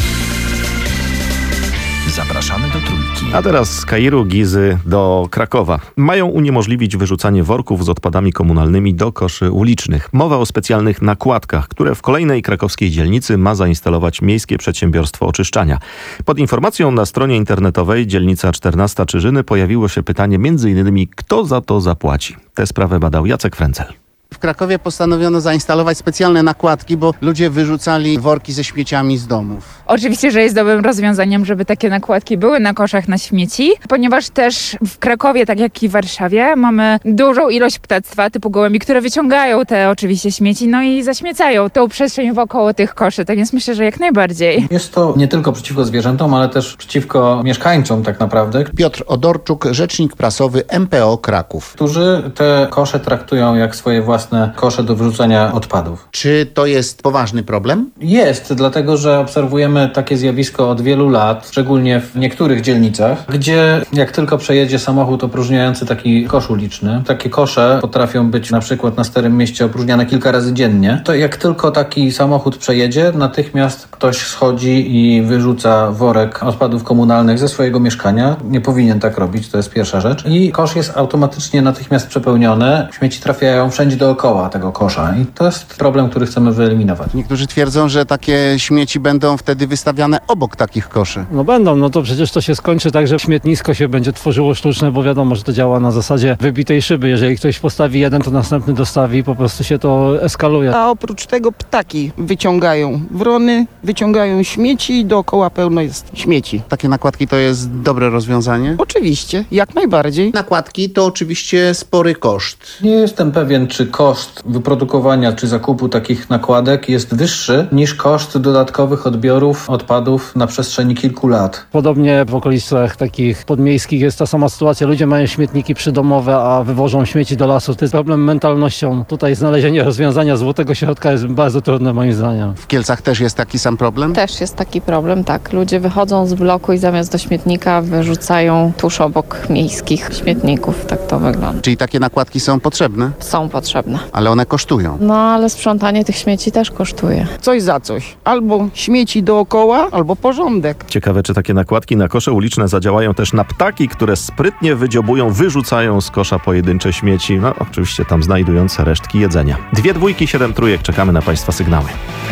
Zapraszamy do Trójki. A teraz z Kairu, Gizy do Krakowa. Mają uniemożliwić wyrzucanie worków z odpadami komunalnymi do koszy ulicznych. Mowa o specjalnych nakładkach, które w kolejnej krakowskiej dzielnicy ma zainstalować Miejskie Przedsiębiorstwo Oczyszczania. Pod informacją na stronie internetowej dzielnica czternasta Czyżyny pojawiło się pytanie między innymi, kto za to zapłaci. Tę sprawę badał Jacek Frencel. W Krakowie postanowiono zainstalować specjalne nakładki, bo ludzie wyrzucali worki ze śmieciami z domów. Oczywiście, że jest dobrym rozwiązaniem, żeby takie nakładki były na koszach na śmieci, ponieważ też w Krakowie, tak jak i w Warszawie, mamy dużą ilość ptactwa typu gołębi, które wyciągają te oczywiście śmieci, no i zaśmiecają tą przestrzeń wokoło tych koszy, tak więc myślę, że jak najbardziej. Jest to nie tylko przeciwko zwierzętom, ale też przeciwko mieszkańcom tak naprawdę. Piotr Odorczuk, rzecznik prasowy M P O Kraków. Którzy te kosze traktują jak swoje własne kosze do wyrzucania odpadów. Czy to jest poważny problem? Jest, dlatego że obserwujemy takie zjawisko od wielu lat, szczególnie w niektórych dzielnicach, gdzie jak tylko przejedzie samochód opróżniający taki kosz uliczny, takie kosze potrafią być na przykład na Starym Mieście opróżniane kilka razy dziennie, to jak tylko taki samochód przejedzie, natychmiast ktoś schodzi i wyrzuca worek odpadów komunalnych ze swojego mieszkania. Nie powinien tak robić, to jest pierwsza rzecz. I kosz jest automatycznie natychmiast przepełniony, śmieci trafiają wszędzie dookoła tego kosza i to jest problem, który chcemy wyeliminować. Niektórzy twierdzą, że takie śmieci będą wtedy wystawiane obok takich koszy. No będą, no to przecież to się skończy tak, że śmietnisko się będzie tworzyło sztuczne, bo wiadomo, że to działa na zasadzie wybitej szyby. Jeżeli ktoś postawi jeden, to następny dostawi i po prostu się to eskaluje. A oprócz tego ptaki wyciągają wrony, wyciągają śmieci i dookoła pełno jest śmieci. Takie nakładki to jest dobre rozwiązanie? Oczywiście, jak najbardziej. Nakładki to oczywiście spory koszt. Nie jestem pewien, czy koszt wyprodukowania czy zakupu takich nakładek jest wyższy niż koszt dodatkowych odbiorów odpadów na przestrzeni kilku lat. Podobnie w okolicach takich podmiejskich jest ta sama sytuacja. Ludzie mają śmietniki przydomowe, a wywożą śmieci do lasu. To jest problem mentalnością. Tutaj znalezienie rozwiązania złotego środka jest bardzo trudne moim zdaniem. W Kielcach też jest taki sam problem? Też jest taki problem, tak. Ludzie wychodzą z bloku i zamiast do śmietnika wyrzucają tuż obok miejskich śmietników. Tak to wygląda. Czyli takie nakładki są potrzebne? Są potrzebne. Ale one kosztują. No ale sprzątanie tych śmieci też kosztuje. Coś za coś. Albo śmieci dookoła, albo porządek. Ciekawe, czy takie nakładki na kosze uliczne zadziałają też na ptaki, które sprytnie wydziobują, wyrzucają z kosza pojedyncze śmieci, no oczywiście tam znajdujące resztki jedzenia. Dwie dwójki, siedem trójek, czekamy na Państwa sygnały.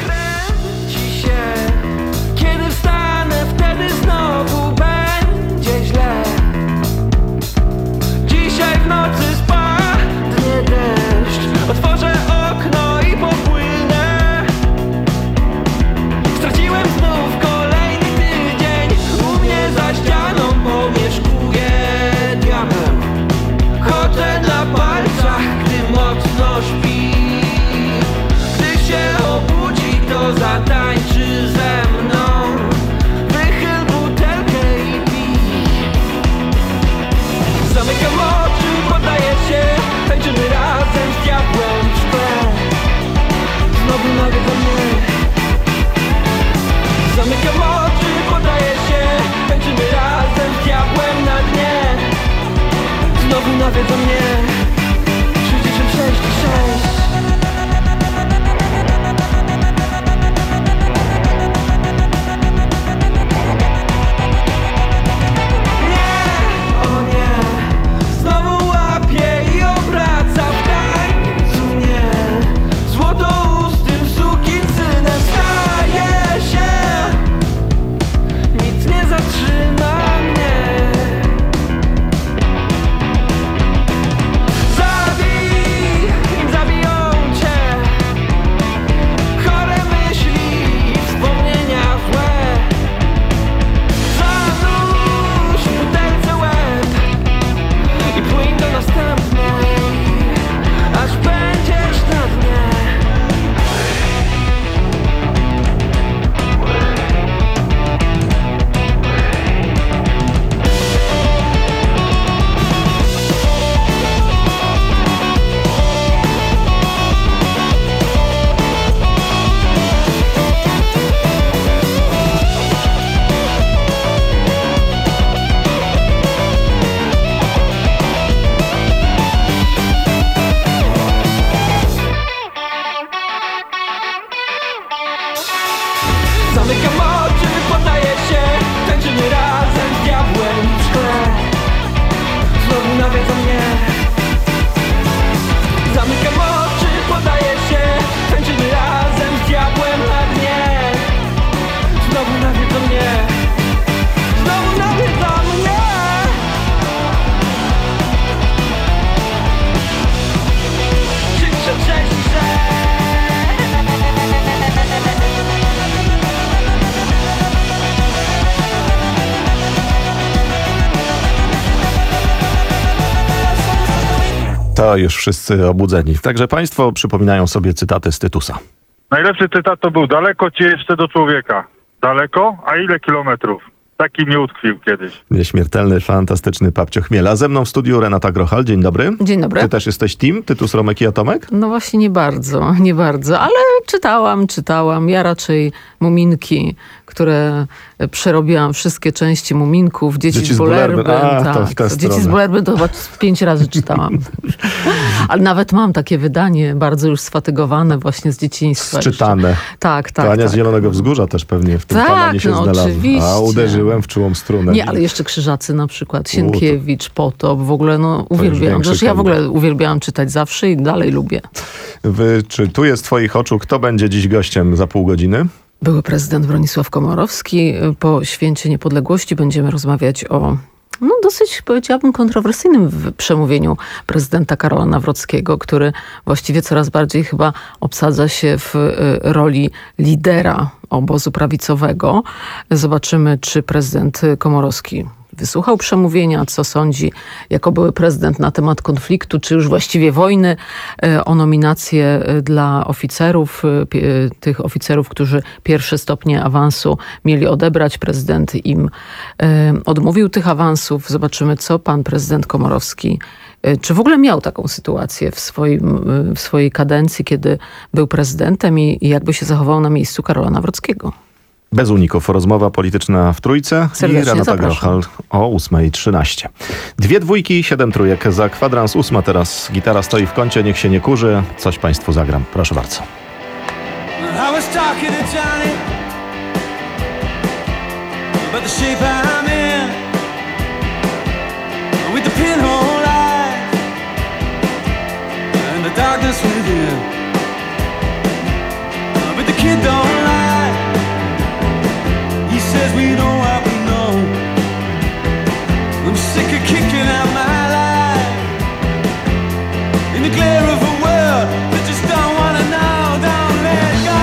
Zatańczy ze mną, wychyl butelkę i pij. Zamykam oczy, poddaję się, tańczymy razem z diabłem w szkle. Znowu nawiedza mnie. Zamykam oczy, poddaję się, tańczymy razem z diabłem na dnie. Znowu nawiedza mnie. sześćdziesiąt sześć i sześć. Zamykam oczy, poddaję się, tańczymy razem z diabłem w szkle. Znowu nawiedza mnie. Zamykam oczy, poddaję się, tańczymy razem z diabłem na dnie. Znowu nawiedza mnie. Znowu nawiedza mnie. Krzyczę, cześć, cześć. To już wszyscy obudzeni. Także państwo przypominają sobie cytaty z Tytusa. Najlepszy cytat to był: daleko cię jeszcze do człowieka. Daleko? A ile kilometrów? Taki mi utkwił kiedyś. Nieśmiertelny, fantastyczny Papcio Chmiela. Ze mną w studiu Renata Grochal. Dzień dobry. Dzień dobry. Ty też jesteś team Tytus, Romek i Atomek? No właśnie nie bardzo, nie bardzo, ale czytałam, czytałam. Ja raczej Muminki, które przerobiłam wszystkie części Muminków, Dzieci, Dzieci z Bullerbyn. Tak, to w tę Dzieci stronę. z Bullerbyn to chyba pięć razy czytałam. Ale nawet mam takie wydanie, bardzo już sfatygowane właśnie z dzieciństwa. Czytane. Tak, tak. To Ania tak. z Zielonego Wzgórza też pewnie w tym Tak, kanonie się no znalazła. oczywiście. A uderzyłem w czułą strunę. Nie, ale jeszcze Krzyżacy na przykład, Sienkiewicz, Potop, w ogóle no uwielbiam. większy Zresztą ja w ogóle kaliber. uwielbiałam czytać zawsze i dalej lubię. Wyczytuję z twoich oczu, kto będzie dziś gościem za pół godziny? Były prezydent Bronisław Komorowski. Po święcie niepodległości będziemy rozmawiać o no dosyć, powiedziałabym, kontrowersyjnym w- przemówieniu prezydenta Karola Nawrockiego, który właściwie coraz bardziej chyba obsadza się w y, roli lidera obozu prawicowego. Zobaczymy, czy prezydent Komorowski wysłuchał przemówienia, co sądzi jako były prezydent na temat konfliktu, czy już właściwie wojny, e, o nominację e, dla oficerów, e, pie- e, tych oficerów, którzy pierwsze stopnie awansu mieli odebrać. Prezydent im e, odmówił tych awansów. Zobaczymy, co pan prezydent Komorowski, e, czy w ogóle miał taką sytuację w, swoim, e, w swojej kadencji, kiedy był prezydentem i, i jakby się zachował na miejscu Karola Nawrockiego. Bez uników. Rozmowa polityczna w Trójce Serdecznie i Renata zapraszam. Grochal o ósma trzynaście. Dwie dwójki, siedem trójek. Za kwadrans ósma teraz gitara stoi w kącie, niech się nie kurzy. Coś państwu zagram. Proszę bardzo. I was talking to Johnny about the shape I'm in, with the pinhole eyes and the darkness within. But the kid don't lie. He says we know what we know. I'm sick of kicking out my life in the glare of a world that just don't wanna know. Don't let go.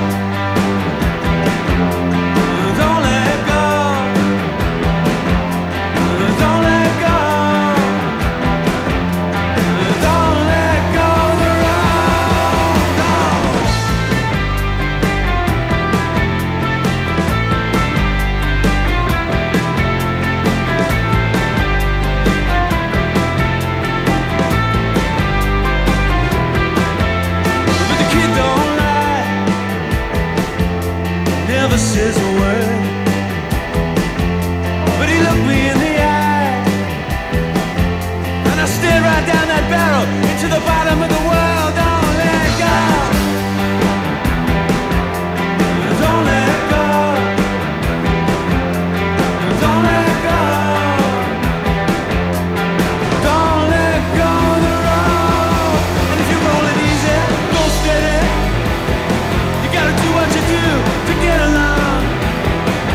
Don't let go. Don't let go. Don't let go the road. No. But the kid don't lie, never says a word. But he looked me in the eye, and I stared right down that barrel into the bottom of the world. Don't let go. Don't let go. Don't let go. Don't let go of the road. And if you're rolling easy, go steady. You gotta do what you do to get along.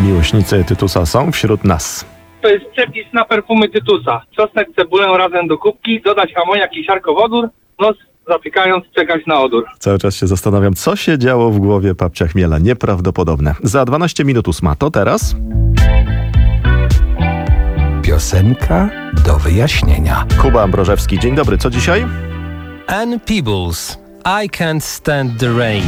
Miłośnicy Tytusa są wśród nas. To jest przepis na perfumy Tytusa. Czosnek, cebulę razem do kubki, dodać amoniak i siarkowodór, nos zapiekając czekać na odór. Cały czas się zastanawiam, co się działo w głowie Papcia Chmiela. Nieprawdopodobne. Za dwanaście minut ósma, to teraz... Piosenka do wyjaśnienia. Kuba Ambrożewski, dzień dobry, co dzisiaj? Ann Peebles, I Can't Stand the Rain.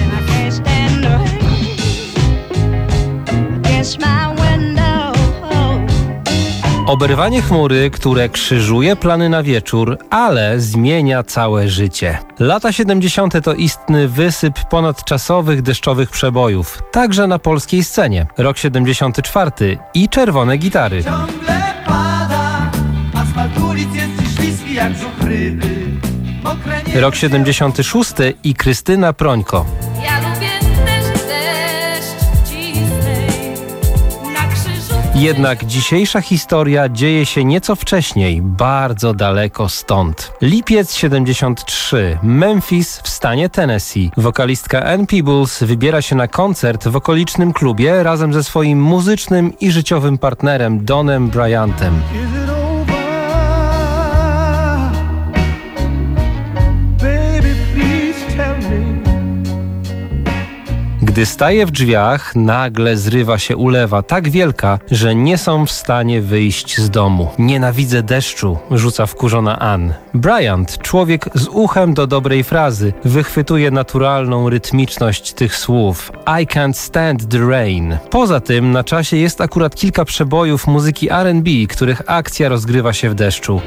Oberwanie chmury, które krzyżuje plany na wieczór, ale zmienia całe życie. Lata siedemdziesiąte to istny wysyp ponadczasowych deszczowych przebojów, także na polskiej scenie. Rok siedemdziesiąty czwarty i czerwone gitary. Ciągle pada, asfalt ulic jest dziś śliski jak brzuch ryby. Mokre niebo. Rok siedemdziesiąty szósty i Krystyna Prońko. Ja lubię deszcz, deszcz cisnej na krzyżu. Jednak dzisiejsza historia dzieje się nieco wcześniej, bardzo daleko stąd. Lipiec siedemdziesiąty trzeci, Memphis w stanie Tennessee. Wokalistka Ann Peebles wybiera się na koncert w okolicznym klubie razem ze swoim muzycznym i życiowym partnerem Donem Bryantem. Gdy staje w drzwiach, nagle zrywa się ulewa tak wielka, że nie są w stanie wyjść z domu. Nienawidzę deszczu, rzuca wkurzona Ann. Bryant, człowiek z uchem do dobrej frazy, wychwytuje naturalną rytmiczność tych słów. I can't stand the rain. Poza tym na czasie jest akurat kilka przebojów muzyki R and B, których akcja rozgrywa się w deszczu.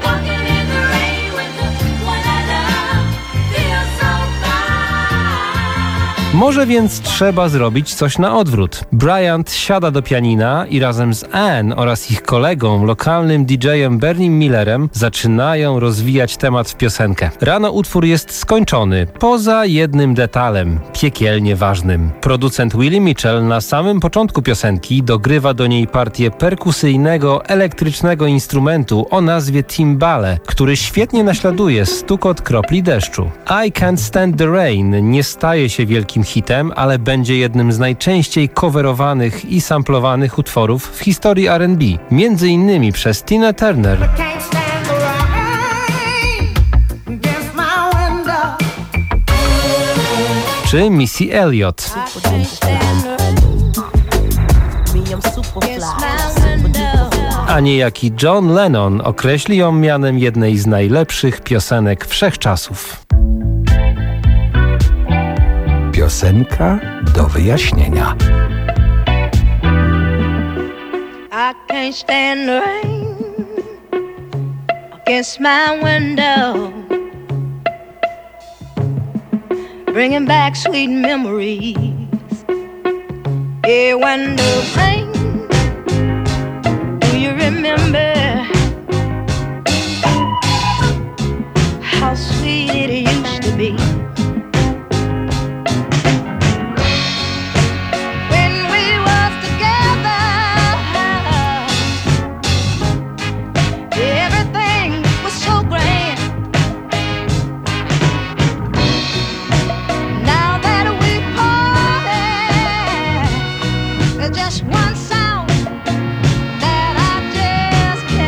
Może więc trzeba zrobić coś na odwrót. Bryant siada do pianina i razem z Ann oraz ich kolegą, lokalnym D J-em Bernie Millerem, zaczynają rozwijać temat w piosenkę. Rano utwór jest skończony, poza jednym detalem, piekielnie ważnym. Producent Willie Mitchell na samym początku piosenki dogrywa do niej partię perkusyjnego, elektrycznego instrumentu o nazwie timbale, który świetnie naśladuje stukot kropli deszczu. I Can't Stand the Rain nie staje się wielkim hitem, ale będzie jednym z najczęściej coverowanych i samplowanych utworów w historii R and B, między innymi przez Tina Turner czy Missy Elliott. A niejaki John Lennon określi ją mianem jednej z najlepszych piosenek wszechczasów. Piosenka do wyjaśnienia. I can't stand the rain against my window, bringing back sweet memories. Yeah, when the rain, do you remember how sweet it used to be? Just one sound that I just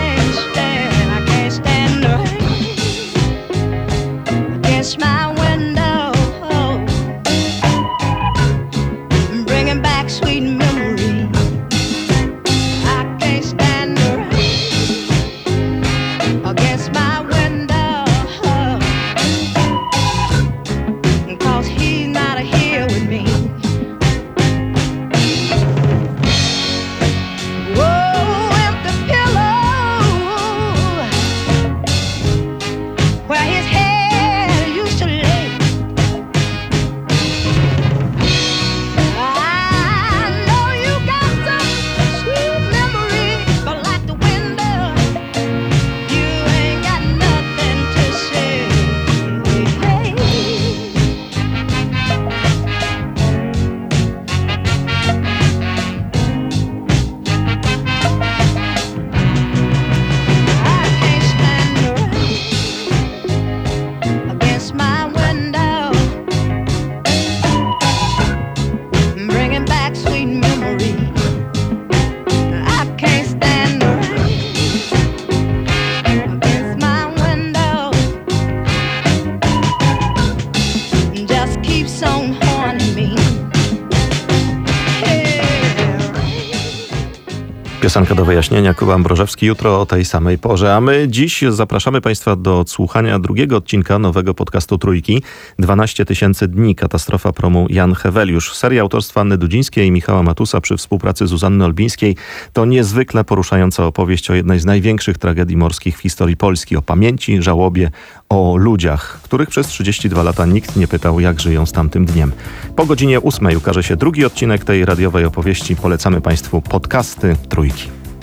Piosenka do wyjaśnienia, Kuba Ambrożewski jutro o tej samej porze. A my dziś zapraszamy Państwa do odsłuchania drugiego odcinka nowego podcastu Trójki. dwanaście tysięcy dni. Katastrofa promu Jan Heweliusz. Seria autorstwa Anny Dudzińskiej i Michała Matusa przy współpracy Zuzanny Olbińskiej to niezwykle poruszająca opowieść o jednej z największych tragedii morskich w historii Polski. O pamięci, żałobie, o ludziach, których przez trzydzieści dwa lata nikt nie pytał, jak żyją z tamtym dniem. Po godzinie ósmej ukaże się drugi odcinek tej radiowej opowieści. Polecamy Państwu podcasty Trójki.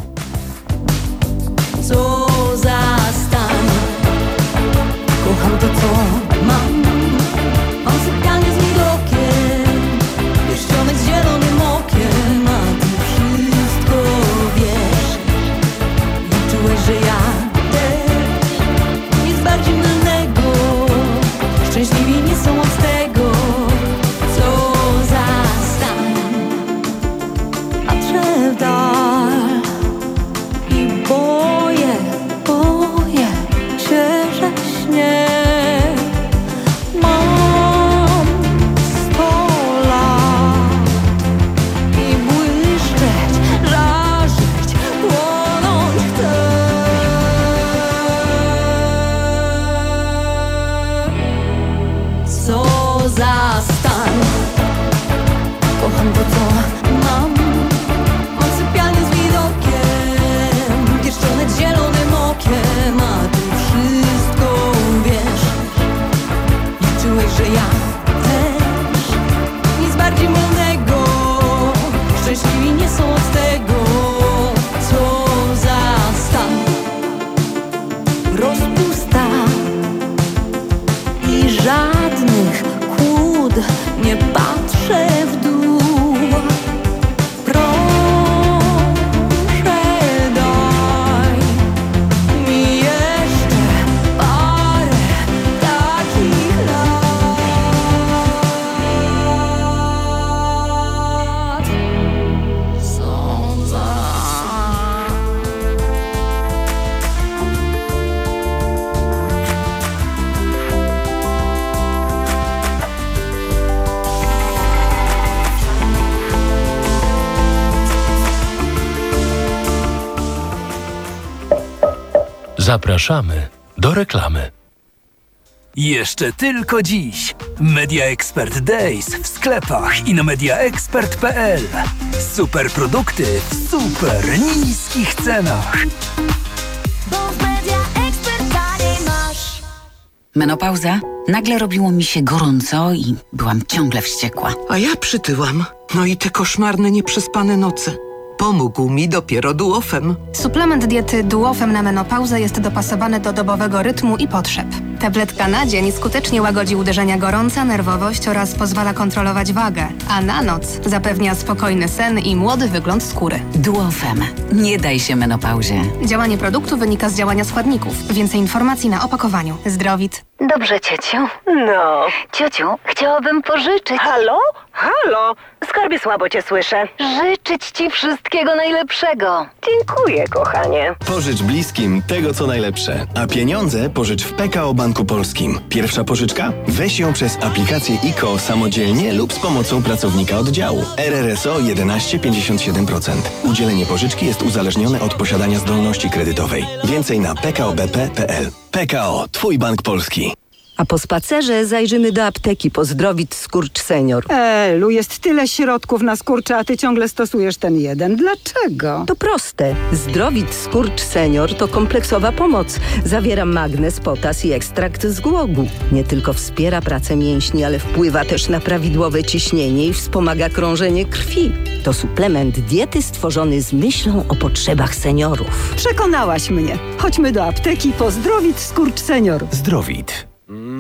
Co za stan, kocham to, co mam. Mam sypialnię z widokiem, pierścionek z zielonym okiem, a ty wszystko wiesz. I czułeś, że ja też nic bardziej mylnego. Szczęśliwi nie są od tego. Co za stan, a drzew dal. Boję, boję się, że śnię. Mam sto lat i błyszczeć, żarzyć, płonąć chcę. Co za stan, kocham to, co mam. Mam sypialnię z widokiem, pierścionek z zielonym okiem, a ty wszystko wiesz. Liczyłeś, że ja też nic bardziej mylnego. Szczęśliwi nie są od tego. Co za stan, rozpusta i żadnych kłód. Nie patrzę w dół. Zapraszamy do reklamy. Jeszcze tylko dziś. Media Expert Days w sklepach i na media expert kropka p l. Super produkty w super niskich cenach. Bo w Media Expert taniej masz. Menopauza? Nagle robiło mi się gorąco i byłam ciągle wściekła. A ja przytyłam. No i te koszmarne, nieprzespane noce. Pomógł mi dopiero Duofem. Suplement diety Duofem na menopauzę jest dopasowany do dobowego rytmu i potrzeb. Tabletka na dzień skutecznie łagodzi uderzenia gorąca, nerwowość oraz pozwala kontrolować wagę, a na noc zapewnia spokojny sen i młody wygląd skóry. Duofem. Nie daj się menopauzie. Działanie produktu wynika z działania składników. Więcej informacji na opakowaniu. Zdrowit. Dobrze, ciociu. No. Ciociu, chciałabym pożyczyć. Halo? Halo? Skarbie, słabo cię słyszę. Życzyć ci wszystkiego najlepszego. Dziękuję, kochanie. Pożycz bliskim tego, co najlepsze. A pieniądze pożycz w P K O Banku Polskim. Pierwsza pożyczka? Weź ją przez aplikację I K O samodzielnie lub z pomocą pracownika oddziału. R R S O jedenaście pięćdziesiąt siedem procent. Udzielenie pożyczki jest uzależnione od posiadania zdolności kredytowej. Więcej na p k o b p kropka p l. P K O. Twój bank polski. A po spacerze zajrzymy do apteki po Zdrowit Skurcz Senior. Elu, jest tyle środków na skurcze, a ty ciągle stosujesz ten jeden. Dlaczego? To proste. Zdrowit Skurcz Senior to kompleksowa pomoc. Zawiera magnez, potas i ekstrakt z głogu. Nie tylko wspiera pracę mięśni, ale wpływa też na prawidłowe ciśnienie i wspomaga krążenie krwi. To suplement diety stworzony z myślą o potrzebach seniorów. Przekonałaś mnie. Chodźmy do apteki po Zdrowit Skurcz Senior. Zdrowit.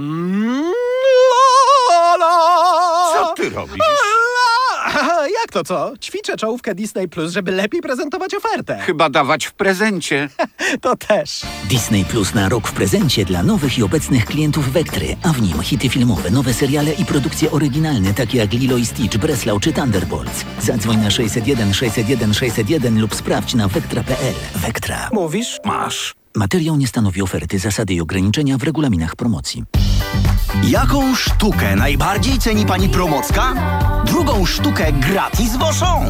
Co ty robisz? Jak to co? Ćwiczę czołówkę Disney Plus, żeby lepiej prezentować ofertę. Chyba dawać w prezencie. To też. Disney Plus na rok w prezencie dla nowych i obecnych klientów Vektry, a w nim hity filmowe, nowe seriale i produkcje oryginalne, takie jak Lilo i Stitch, Breslau czy Thunderbolts. Zadzwoń na sześćset jeden sześćset jeden sześćset jeden lub sprawdź na vektra kropka p l. Vektra. Mówisz? Masz. Materiał nie stanowi oferty, zasady i ograniczenia w regulaminach promocji. Jaką sztukę najbardziej ceni pani Promocka? Drugą sztukę gratis woszą.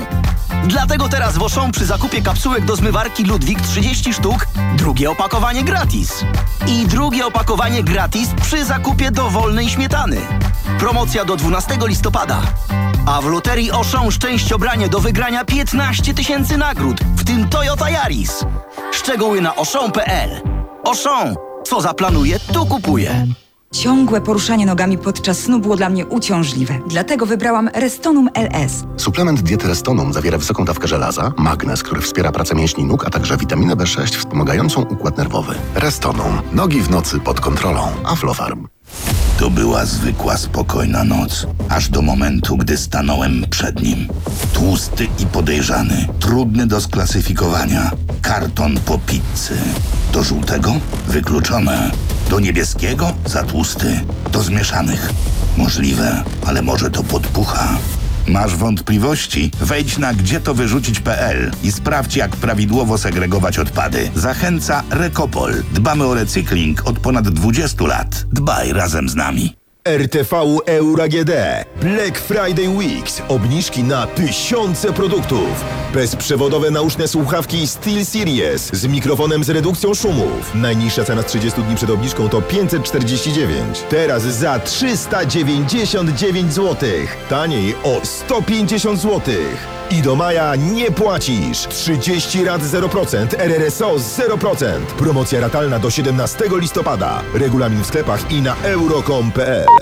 Dlatego teraz w Auchan przy zakupie kapsułek do zmywarki Ludwik trzydzieści sztuk, drugie opakowanie gratis. I drugie opakowanie gratis przy zakupie dowolnej śmietany. Promocja do dwunastego listopada. A w loterii Auchan szczęściobranie do wygrania piętnaście tysięcy nagród, w tym Toyota Yaris. Szczegóły na auchan kropka p l. Auchan. Co zaplanuje, to kupuje. Ciągłe poruszanie nogami podczas snu było dla mnie uciążliwe. Dlatego wybrałam Restonum L S. Suplement diety Restonum zawiera wysoką dawkę żelaza, magnez, który wspiera pracę mięśni nóg, a także witaminę B sześć wspomagającą układ nerwowy. Restonum. Nogi w nocy pod kontrolą. Aflofarm. To była zwykła, spokojna noc, aż do momentu, gdy stanąłem przed nim. Tłusty i podejrzany, trudny do sklasyfikowania. Karton po pizzy. Do żółtego? Wykluczone. Do niebieskiego? Za tłusty. Do zmieszanych? Możliwe, ale może to podpucha. Masz wątpliwości? Wejdź na gdzie to wyrzucić kropka p l i sprawdź, jak prawidłowo segregować odpady. Zachęca Recopol. Dbamy o recykling od ponad dwudziestu lat. Dbaj razem z nami. R T V Euro A G D. Black Friday Weeks. Obniżki na tysiące produktów. Bezprzewodowe nauszne słuchawki SteelSeries z mikrofonem z redukcją szumów. Najniższa cena z trzydziestu dni przed obniżką to pięćset czterdzieści dziewięć. Teraz za trzysta dziewięćdziesiąt dziewięć złotych. Taniej o sto pięćdziesiąt złotych. I do maja nie płacisz. trzydzieści rat zero procent, R R S O zero procent. Promocja ratalna do siedemnastego listopada. Regulamin w sklepach i na euro kropka com kropka p l.